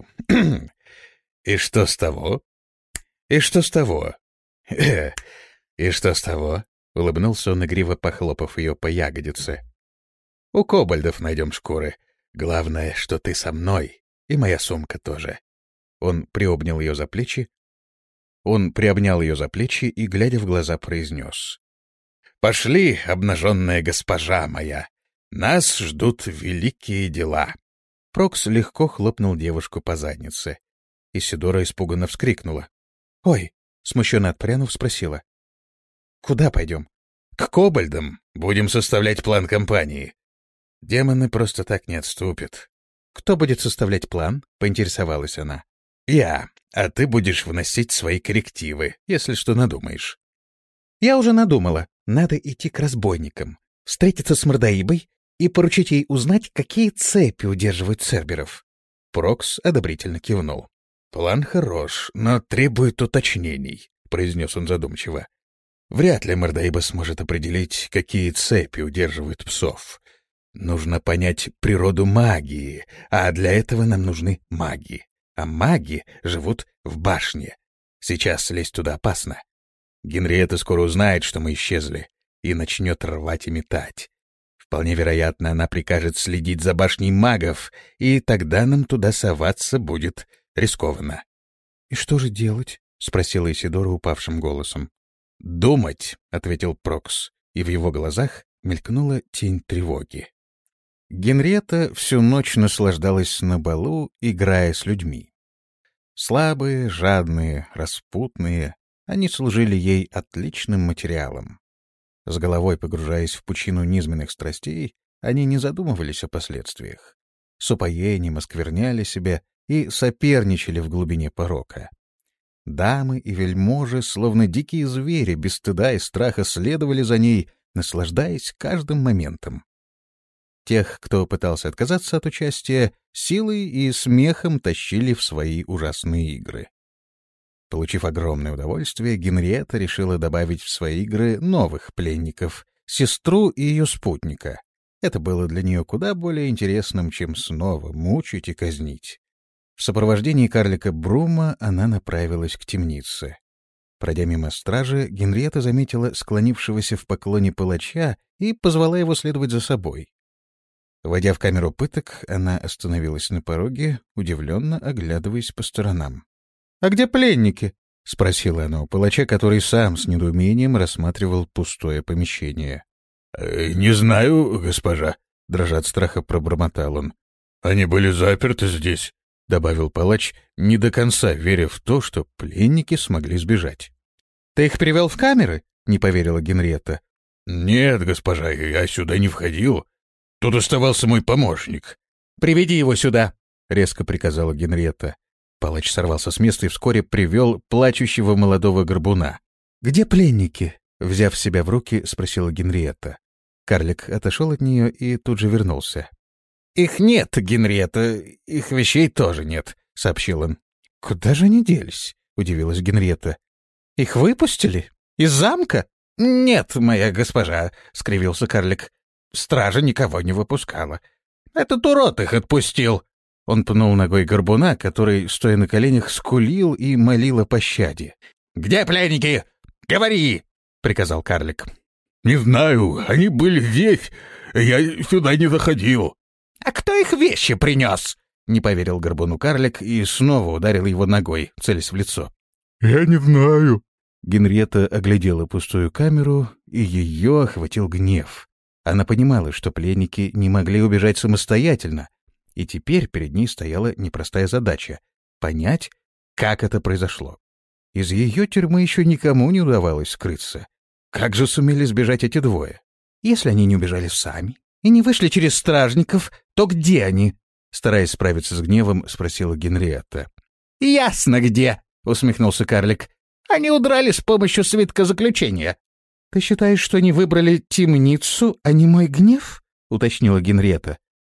И что с того? И что с того? И что с того? — улыбнулся он, игриво похлопав ее по ягодице. — У кобальдов найдем шкуры. Главное, что ты со мной, и моя сумка тоже. Он приобнял ее за плечи. Он приобнял ее за плечи и, глядя в глаза, произнес. — Пошли, обнаженная госпожа моя. Нас ждут великие дела. Прокс легко хлопнул девушку по заднице. Исидора испуганно вскрикнула. — Ой! — смущенно отпрянув, спросила. — Куда пойдем? — К кобальдам. Будем составлять план кампании. Демоны просто так не отступят. — Кто будет составлять план? — поинтересовалась она. — Я. А ты будешь вносить свои коррективы, если что надумаешь. — Я уже надумала. Надо идти к разбойникам, встретиться с Мордаибой и поручить ей узнать, какие цепи удерживают церберов. Прокс одобрительно кивнул. — План хорош, но требует уточнений, — произнес он задумчиво. — Вряд ли Мордаиба сможет определить, какие цепи удерживают псов. Нужно понять природу магии, а для этого нам нужны маги. А маги живут в башне. Сейчас лезть туда опасно. Генриетта скоро узнает, что мы исчезли, и начнет рвать и метать. Вполне вероятно, она прикажет следить за башней магов, и тогда нам туда соваться будет рискованно. — И что же делать? — спросила Исидора упавшим голосом. — Думать, — ответил Прокс, и в его глазах мелькнула тень тревоги. Генриетта всю ночь наслаждалась на балу, играя с людьми. Слабые, жадные, распутные, они служили ей отличным материалом. С головой погружаясь в пучину низменных страстей, они не задумывались о последствиях. С упоением оскверняли себя и соперничали в глубине порока. Дамы и вельможи, словно дикие звери, без стыда и страха следовали за ней, наслаждаясь каждым моментом. Тех, кто пытался отказаться от участия, силой и смехом тащили в свои ужасные игры. Получив огромное удовольствие, Генриетта решила добавить в свои игры новых пленников, сестру и ее спутника. Это было для нее куда более интересным, чем снова мучить и казнить. В сопровождении карлика Брума она направилась к темнице. Пройдя мимо стражи, Генриетта заметила склонившегося в поклоне палача и позвала его следовать за собой. Войдя в камеру пыток, она остановилась на пороге, удивленно оглядываясь по сторонам. — А где пленники? — спросила она у палача, который сам с недоумением рассматривал пустое помещение. — Не знаю, госпожа, — дрожа от страха пробормотал он. — Они были заперты здесь, — добавил палач, не до конца веря в то, что пленники смогли сбежать. — Ты их привел в камеры? — не поверила Генриетта. — Нет, госпожа, я сюда не входил. Тут оставался мой помощник. — Приведи его сюда, — резко приказала Генриетта. Палач сорвался с места и вскоре привел плачущего молодого горбуна. — Где пленники? — взяв себя в руки, спросила Генриетта. Карлик отошел от нее и тут же вернулся. — Их нет, Генриетта, их вещей тоже нет, — сообщил он. — Куда же они делись? — удивилась Генриетта. — Их выпустили? Из замка? — Нет, моя госпожа, — скривился карлик. Стража никого не выпускала. Этот урод их отпустил. Он пнул ногой горбуна, который, стоя на коленях, скулил и молил о пощаде. — Где пленники? Говори! — приказал карлик. — Не знаю, они были здесь. Я сюда не заходил. — А кто их вещи принес? — не поверил горбуну карлик и снова ударил его ногой, целясь в лицо. — Я не знаю. Генриетта оглядела пустую камеру, и ее охватил гнев. Она понимала, что пленники не могли убежать самостоятельно, и теперь перед ней стояла непростая задача — понять, как это произошло. Из ее тюрьмы еще никому не удавалось скрыться. Как же сумели сбежать эти двое? Если они не убежали сами и не вышли через стражников, то где они? Стараясь справиться с гневом, спросила Генриетта. — Ясно где, — усмехнулся карлик. — Они удрали с помощью свитка заключения. — Ты считаешь, что они выбрали темницу, а не мой гнев? — уточнила Генриетта.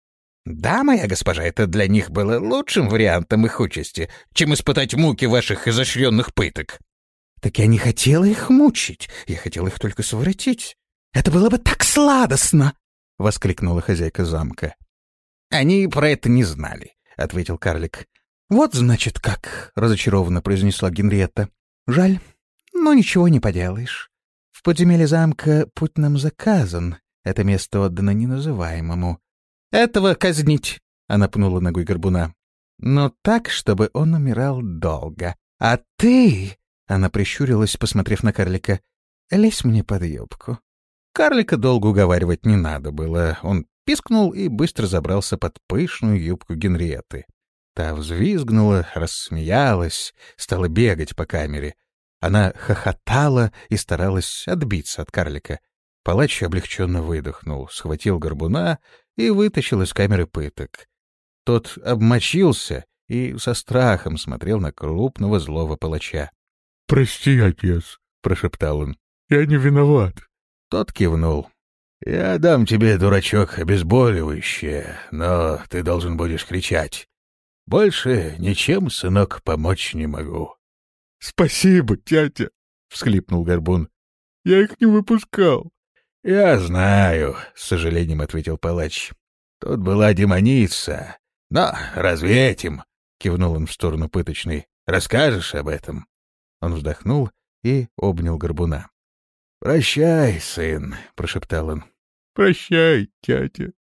Да, моя госпожа, это для них было лучшим вариантом их участи, чем испытать муки ваших изощренных пыток. Так я не хотела их мучить, я хотела их только совратить. Это было бы так сладостно! — воскликнула хозяйка замка. Они про это не знали, — ответил карлик. Вот значит как, — разочарованно произнесла Генриетта. Жаль, но ничего не поделаешь. В подземелье замка путь нам заказан, это место отдано неназываемому. Этого казнить, — она пнула ногой горбуна. Но так, чтобы он умирал долго. А ты, — она прищурилась, посмотрев на карлика, — лезь мне под юбку. Карлика долго уговаривать не надо было. Он пискнул и быстро забрался под пышную юбку Генриетты. Та взвизгнула, рассмеялась, стала бегать по камере. Она хохотала и старалась отбиться от карлика. Палач облегченно выдохнул, схватил горбуна и вытащил из камеры пыток. Тот обмочился и со страхом смотрел на крупного злого палача. — Прости, отец, — прошептал он, — я не виноват. Тот кивнул. — Я дам тебе, дурачок, обезболивающее, но ты должен будешь кричать. Больше ничем, сынок, помочь не могу. — Спасибо, тятя, — всхлипнул горбун. — Я их не выпускал. — Я знаю, — с сожалением ответил палач. — Тут была демоница. Но разве этим? — кивнул он в сторону пыточной. — Расскажешь об этом? Он вздохнул и обнял горбуна. — Прощай, сын, — прошептал он. — Прощай, тятя.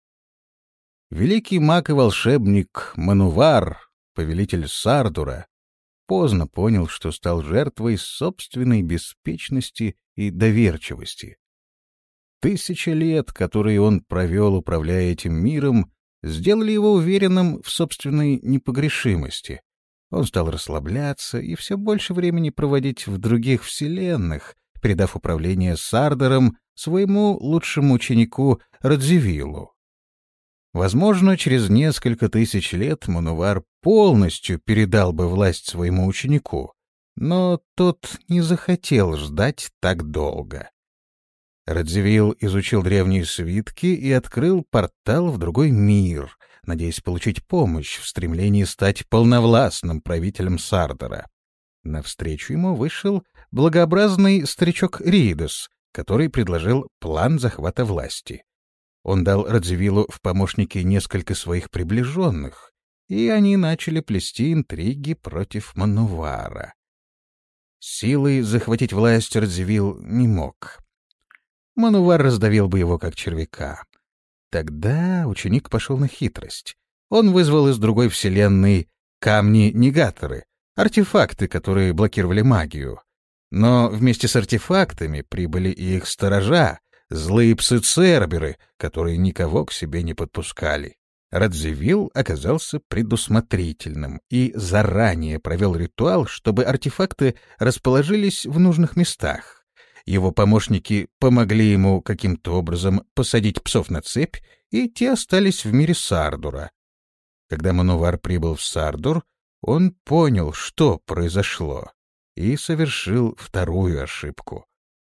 Великий маг и волшебник Манувар, повелитель Сардура, поздно понял, что стал жертвой собственной беспечности и доверчивости. Тысячи лет, которые он провел, управляя этим миром, сделали его уверенным в собственной непогрешимости. Он стал расслабляться и все больше времени проводить в других вселенных, передав управление Сардором своему лучшему ученику Радзивиллу. Возможно, через несколько тысяч лет Манувар полностью передал бы власть своему ученику, но тот не захотел ждать так долго. Радзивилл изучил древние свитки и открыл портал в другой мир, надеясь получить помощь в стремлении стать полновластным правителем Сардора. Навстречу ему вышел благообразный старичок Ридос, который предложил план захвата власти. Он дал Радзивиллу в помощники несколько своих приближенных, и они начали плести интриги против Манувара. Силой захватить власть Радзивилл не мог. Манувар раздавил бы его, как червяка. Тогда ученик пошел на хитрость. Он вызвал из другой вселенной камни-негаторы, артефакты, которые блокировали магию. Но вместе с артефактами прибыли и их сторожа, злые псы-церберы, которые никого к себе не подпускали. Радзивилл оказался предусмотрительным и заранее провел ритуал, чтобы артефакты расположились в нужных местах. Его помощники помогли ему каким-то образом посадить псов на цепь, и те остались в мире Сардура. Когда Манувар прибыл в Сардур, он понял, что произошло, и совершил вторую ошибку.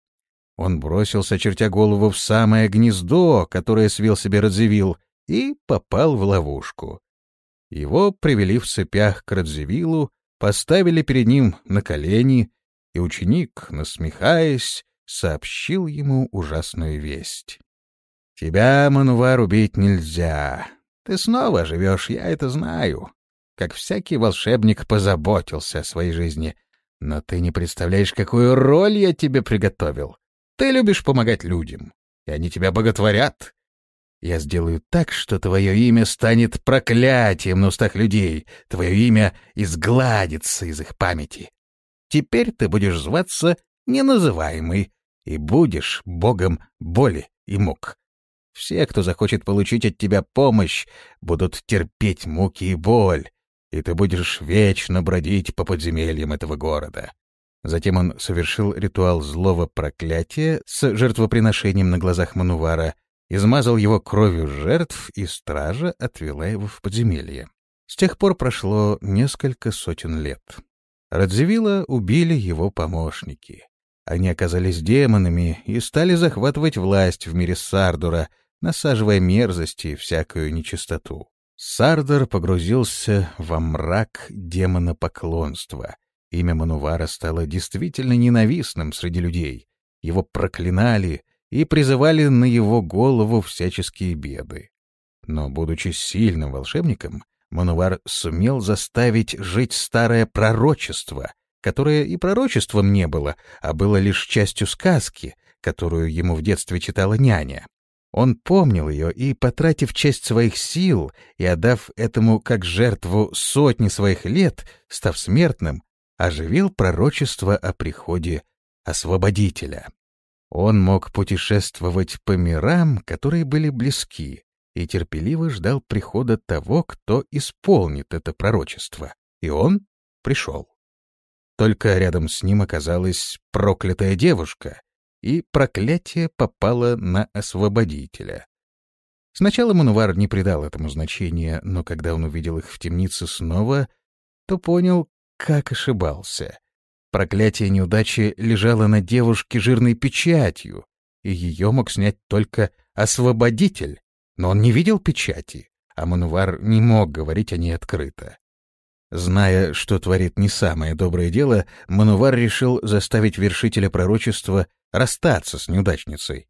Он бросился, чертя голову, в самое гнездо, которое свил себе Радзивилл, и попал в ловушку. Его привели в цепях к Радзивиллу, поставили перед ним на колени, и ученик, насмехаясь, сообщил ему ужасную весть. — Тебя, Манувар, убить нельзя. Ты снова живешь, я это знаю. Как всякий волшебник позаботился о своей жизни. Но ты не представляешь, какую роль я тебе приготовил. Ты любишь помогать людям, и они тебя боготворят. Я сделаю так, что твое имя станет проклятием на устах людей, твое имя изгладится из их памяти. Теперь ты будешь зваться Неназываемый и будешь богом боли и мук. Все, кто захочет получить от тебя помощь, будут терпеть муки и боль, и ты будешь вечно бродить по подземельям этого города. Затем он совершил ритуал злого проклятия с жертвоприношением на глазах Манувара, измазал его кровью жертв, и стража отвела его в подземелье. С тех пор прошло несколько сотен лет. Радзивилла убили его помощники. Они оказались демонами и стали захватывать власть в мире Сардура, насаживая мерзости и всякую нечистоту. Сардар погрузился во мрак демонопоклонства. Имя Манувара стало действительно ненавистным среди людей. Его проклинали и призывали на его голову всяческие беды. Но, будучи сильным волшебником, Манувар сумел заставить жить старое пророчество, которое и пророчеством не было, а было лишь частью сказки, которую ему в детстве читала няня. Он помнил ее и, потратив часть своих сил и отдав этому как жертву сотни своих лет, став смертным, оживил пророчество о приходе Освободителя. Он мог путешествовать по мирам, которые были близки, и терпеливо ждал прихода того, кто исполнит это пророчество. И он пришел. Только рядом с ним оказалась проклятая девушка, и проклятие попало на Освободителя. Сначала Манувар не придал этому значения, но когда он увидел их в темнице снова, то понял, как ошибался. Проклятие неудачи лежало на девушке жирной печатью, и ее мог снять только Освободитель, но он не видел печати, а Манувар не мог говорить о ней открыто. Зная, что творит не самое доброе дело, Манувар решил заставить вершителя пророчества расстаться с неудачницей.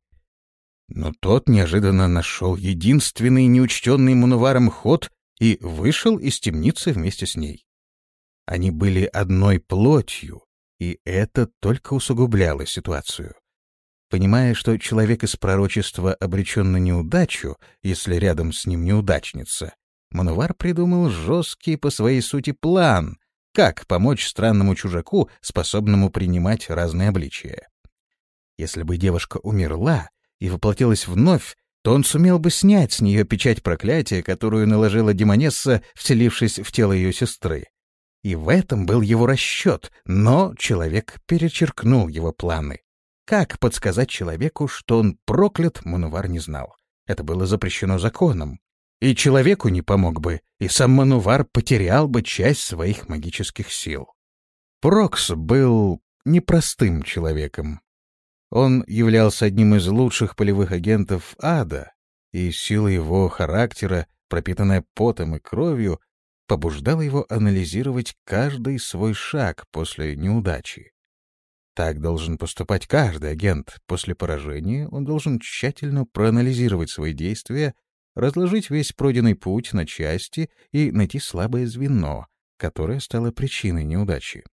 Но тот неожиданно нашел единственный неучтенный Мануваром ход и вышел из темницы вместе с ней. Они были одной плотью, и это только усугубляло ситуацию. Понимая, что человек из пророчества обречен на неудачу, если рядом с ним неудачница, Манувар придумал жесткий по своей сути план, как помочь странному чужаку, способному принимать разные обличия. Если бы девушка умерла и воплотилась вновь, то он сумел бы снять с нее печать проклятия, которую наложила демонесса, вселившись в тело ее сестры. И в этом был его расчет, но человек перечеркнул его планы. Как подсказать человеку, что он проклят, Манувар не знал. Это было запрещено законом. И человеку не помог бы, и сам Манувар потерял бы часть своих магических сил. Прокс был непростым человеком. Он являлся одним из лучших полевых агентов ада, и сила его характера, пропитанная потом и кровью, побуждала его анализировать каждый свой шаг после неудачи. Так должен поступать каждый агент. После поражения он должен тщательно проанализировать свои действия, разложить весь пройденный путь на части и найти слабое звено, которое стало причиной неудачи.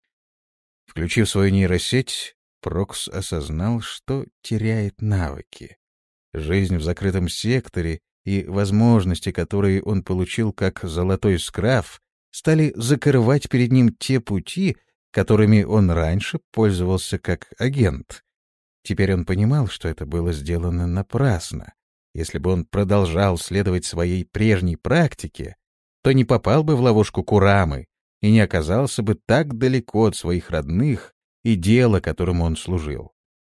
Включив свою нейросеть, Прокс осознал, что теряет навыки. Жизнь в закрытом секторе и возможности, которые он получил как золотой скрав, стали закрывать перед ним те пути, которыми он раньше пользовался как агент. Теперь он понимал, что это было сделано напрасно. Если бы он продолжал следовать своей прежней практике, то не попал бы в ловушку Курамы и не оказался бы так далеко от своих родных и дела, которому он служил.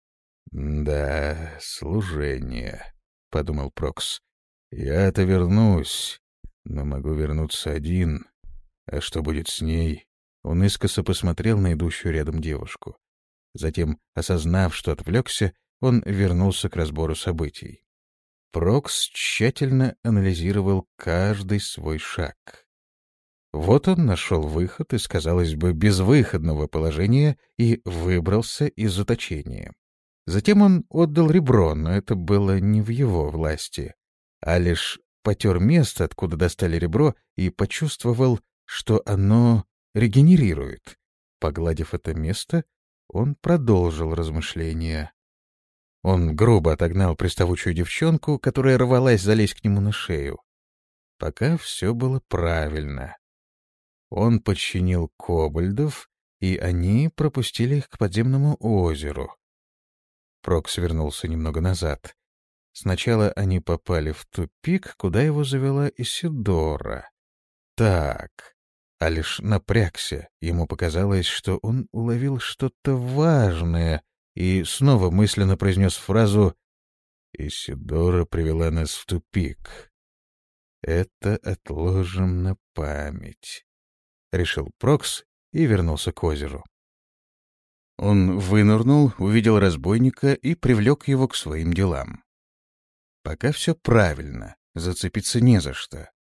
«Да, служение», — подумал Прокс. «Я-то вернусь, но могу вернуться один. А что будет с ней?» Он искоса посмотрел на идущую рядом девушку. Затем, осознав, что отвлекся, он вернулся к разбору событий. Прокс тщательно анализировал каждый свой шаг. Вот он нашел выход из, казалось бы, безвыходного положения и выбрался из заточения. Затем он отдал ребро, но это было не в его власти, а лишь потер место, откуда достали ребро, и почувствовал, что оно регенерирует. Погладив это место, он продолжил размышления. Он грубо отогнал приставучую девчонку, которая рвалась залезть к нему на шею. Пока все было правильно. Он подчинил кобальдов, и они пропустили их к подземному озеру. Прокс вернулся немного назад. Сначала они попали в тупик, куда его завела Исидора. Так, а лишь напрягся. Ему показалось, что он уловил что-то важное, и снова мысленно произнес фразу «Исидора привела нас в тупик». «Это отложим на память», — решил Прокс и вернулся к озеру. Он вынырнул, увидел разбойника и привлек его к своим делам. Пока все правильно, зацепиться не за что.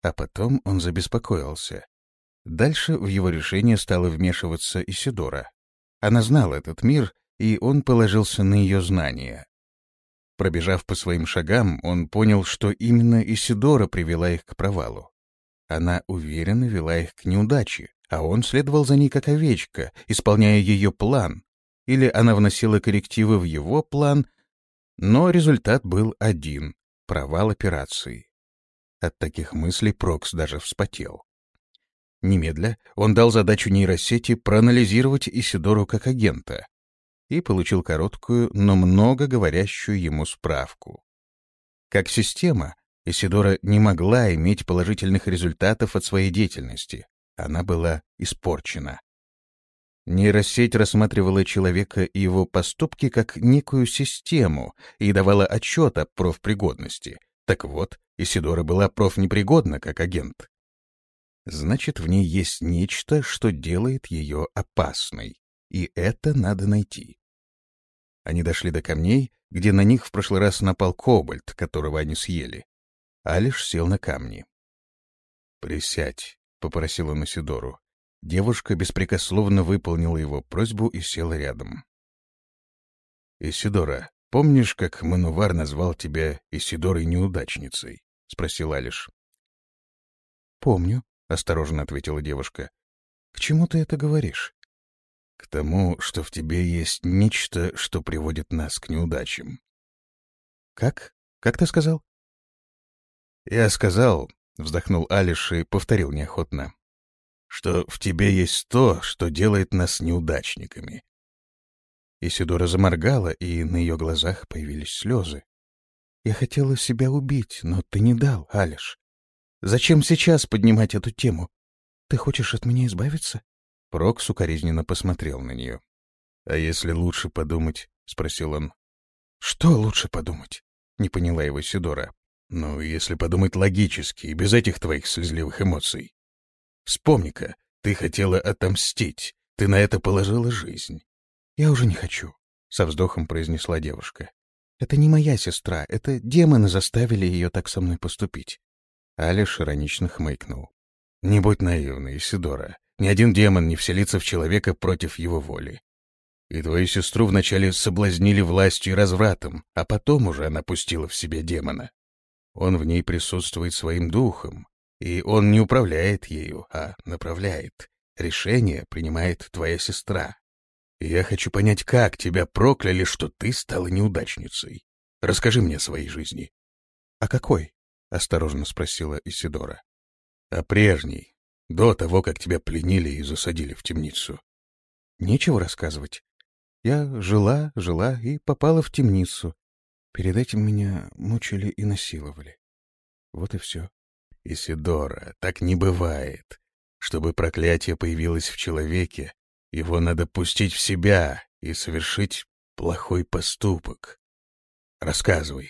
А потом он забеспокоился. Дальше в его решение стала вмешиваться Исидора. Она знала этот мир, и он положился на ее знания. Пробежав по своим шагам, он понял, что именно Исидора привела их к провалу. Она уверенно вела их к неудаче, а он следовал за ней как овечка, исполняя ее план. Или она вносила коррективы в его план, но результат был один — провал операции. От таких мыслей Прокс даже вспотел. Немедля он дал задачу нейросети проанализировать Исидору как агента и получил короткую, но много говорящую ему справку. Как система, Исидора не могла иметь положительных результатов от своей деятельности. Она была испорчена. Нейросеть рассматривала человека и его поступки как некую систему и давала отчет о профпригодности. Так вот, Исидора была профнепригодна как агент. Значит, в ней есть нечто, что делает ее опасной. И это надо найти. Они дошли до камней, где на них в прошлый раз напал кобальт, которого они съели. Алиш сел на камни. «Присядь», — попросил он Исидору. Девушка беспрекословно выполнила его просьбу и села рядом. «Исидора, помнишь, как Манувар назвал тебя Исидорой-неудачницей?» — спросил Алиш. «Помню», — осторожно ответила девушка. «К чему ты это говоришь?» «К тому, что в тебе есть нечто, что приводит нас к неудачам». «Как? Как ты сказал?» «Я сказал», — вздохнул Алиш и повторил неохотно, «что в тебе есть то, что делает нас неудачниками». Исидора заморгала, и на ее глазах появились слезы. «Я хотела себя убить, но ты не дал, Алиш. Зачем сейчас поднимать эту тему? Ты хочешь от меня избавиться?» Прокс укоризненно посмотрел на нее. «А если лучше подумать?» — спросил он. «Что лучше подумать?» — не поняла его Исидора. «Ну, если подумать логически и без этих твоих слезливых эмоций. Вспомни-ка, ты хотела отомстить, ты на это положила жизнь». «Я уже не хочу», — со вздохом произнесла девушка. «Это не моя сестра, это демоны заставили ее так со мной поступить». Алиш иронично хмыкнул. «Не будь наивной, Исидора. Ни один демон не вселится в человека против его воли. И твою сестру вначале соблазнили властью и развратом, а потом уже она пустила в себе демона. Он в ней присутствует своим духом, и он не управляет ею, а направляет. Решение принимает твоя сестра. И я хочу понять, как тебя прокляли, что ты стала неудачницей. Расскажи мне о своей жизни». «А какой?» — осторожно спросила Исидора. «О прежней, до того, как тебя пленили и засадили в темницу». «Нечего рассказывать. Я жила, жила и попала в темницу. Перед этим меня мучили и насиловали. Вот и все». «Исидора, так не бывает. Чтобы проклятие появилось в человеке, его надо пустить в себя и совершить плохой поступок. Рассказывай».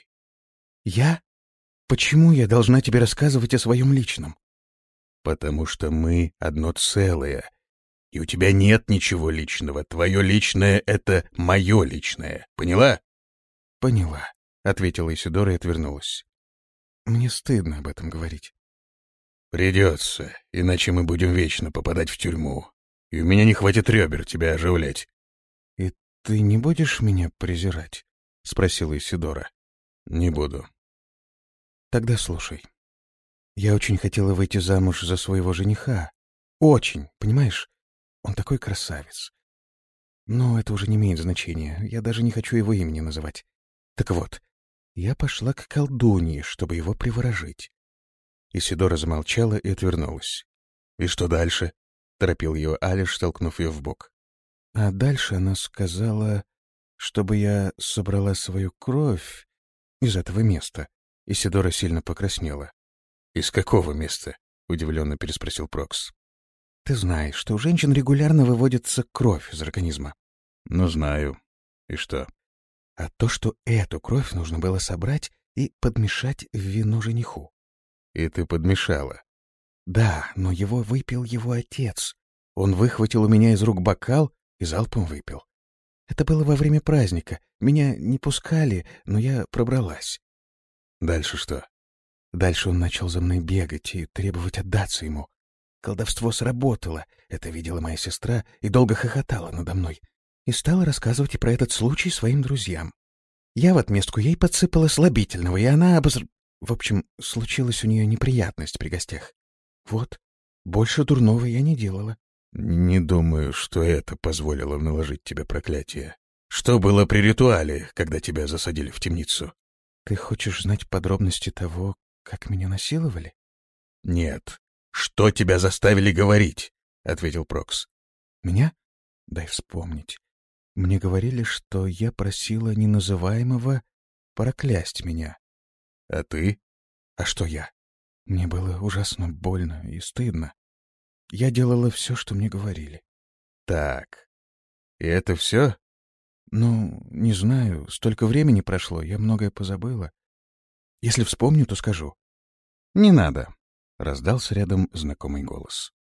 «Я? Почему я должна тебе рассказывать о своем личном?» «Потому что мы одно целое, и у тебя нет ничего личного. Твое личное — это мое личное. Поняла?» «Поняла», — ответила Исидора и отвернулась. «Мне стыдно об этом говорить». «Придется, иначе мы будем вечно попадать в тюрьму, и у меня не хватит ребер тебя оживлять». «И ты не будешь меня презирать?» — спросила Исидора. «Не буду». «Тогда слушай. Я очень хотела выйти замуж за своего жениха. Очень, понимаешь? Он такой красавец. Но это уже не имеет значения. Я даже не хочу его имени называть. Так вот, я пошла к колдунье, чтобы его приворожить». Исидора замолчала и отвернулась. «И что дальше?» — торопил ее Алиш, толкнув ее в бок. А дальше она сказала, чтобы я собрала свою кровь из этого места. Исидора сильно покраснела. «Из какого места?» — удивленно переспросил Прокс. «Ты знаешь, что у женщин регулярно выводится кровь из организма». «Ну, знаю. И что?» «А то, что эту кровь нужно было собрать и подмешать в вино жениху». «И ты подмешала?» «Да, но его выпил его отец. Он выхватил у меня из рук бокал и залпом выпил. Это было во время праздника. Меня не пускали, но я пробралась». «Дальше что?» Дальше он начал за мной бегать и требовать отдаться ему. Колдовство сработало, это видела моя сестра и долго хохотала надо мной. И стала рассказывать и про этот случай своим друзьям. Я в отместку ей подсыпала слабительного, и она обозр... В общем, случилась у нее неприятность при гостях. Вот, больше дурного я не делала. Не думаю, что это позволило наложить тебе проклятие. Что было при ритуале, когда тебя засадили в темницу? Ты хочешь знать подробности того, как меня насиловали? Нет. Что тебя заставили говорить? Ответил Прокс. Меня? Дай вспомнить. Мне говорили, что я просила неназываемого проклясть меня. А ты? А что я? Мне было ужасно больно и стыдно. Я делала все, что мне говорили. Так. И это все? Ну, не знаю, столько времени прошло, я многое позабыла. Если вспомню, то скажу. Не надо. Раздался рядом знакомый голос.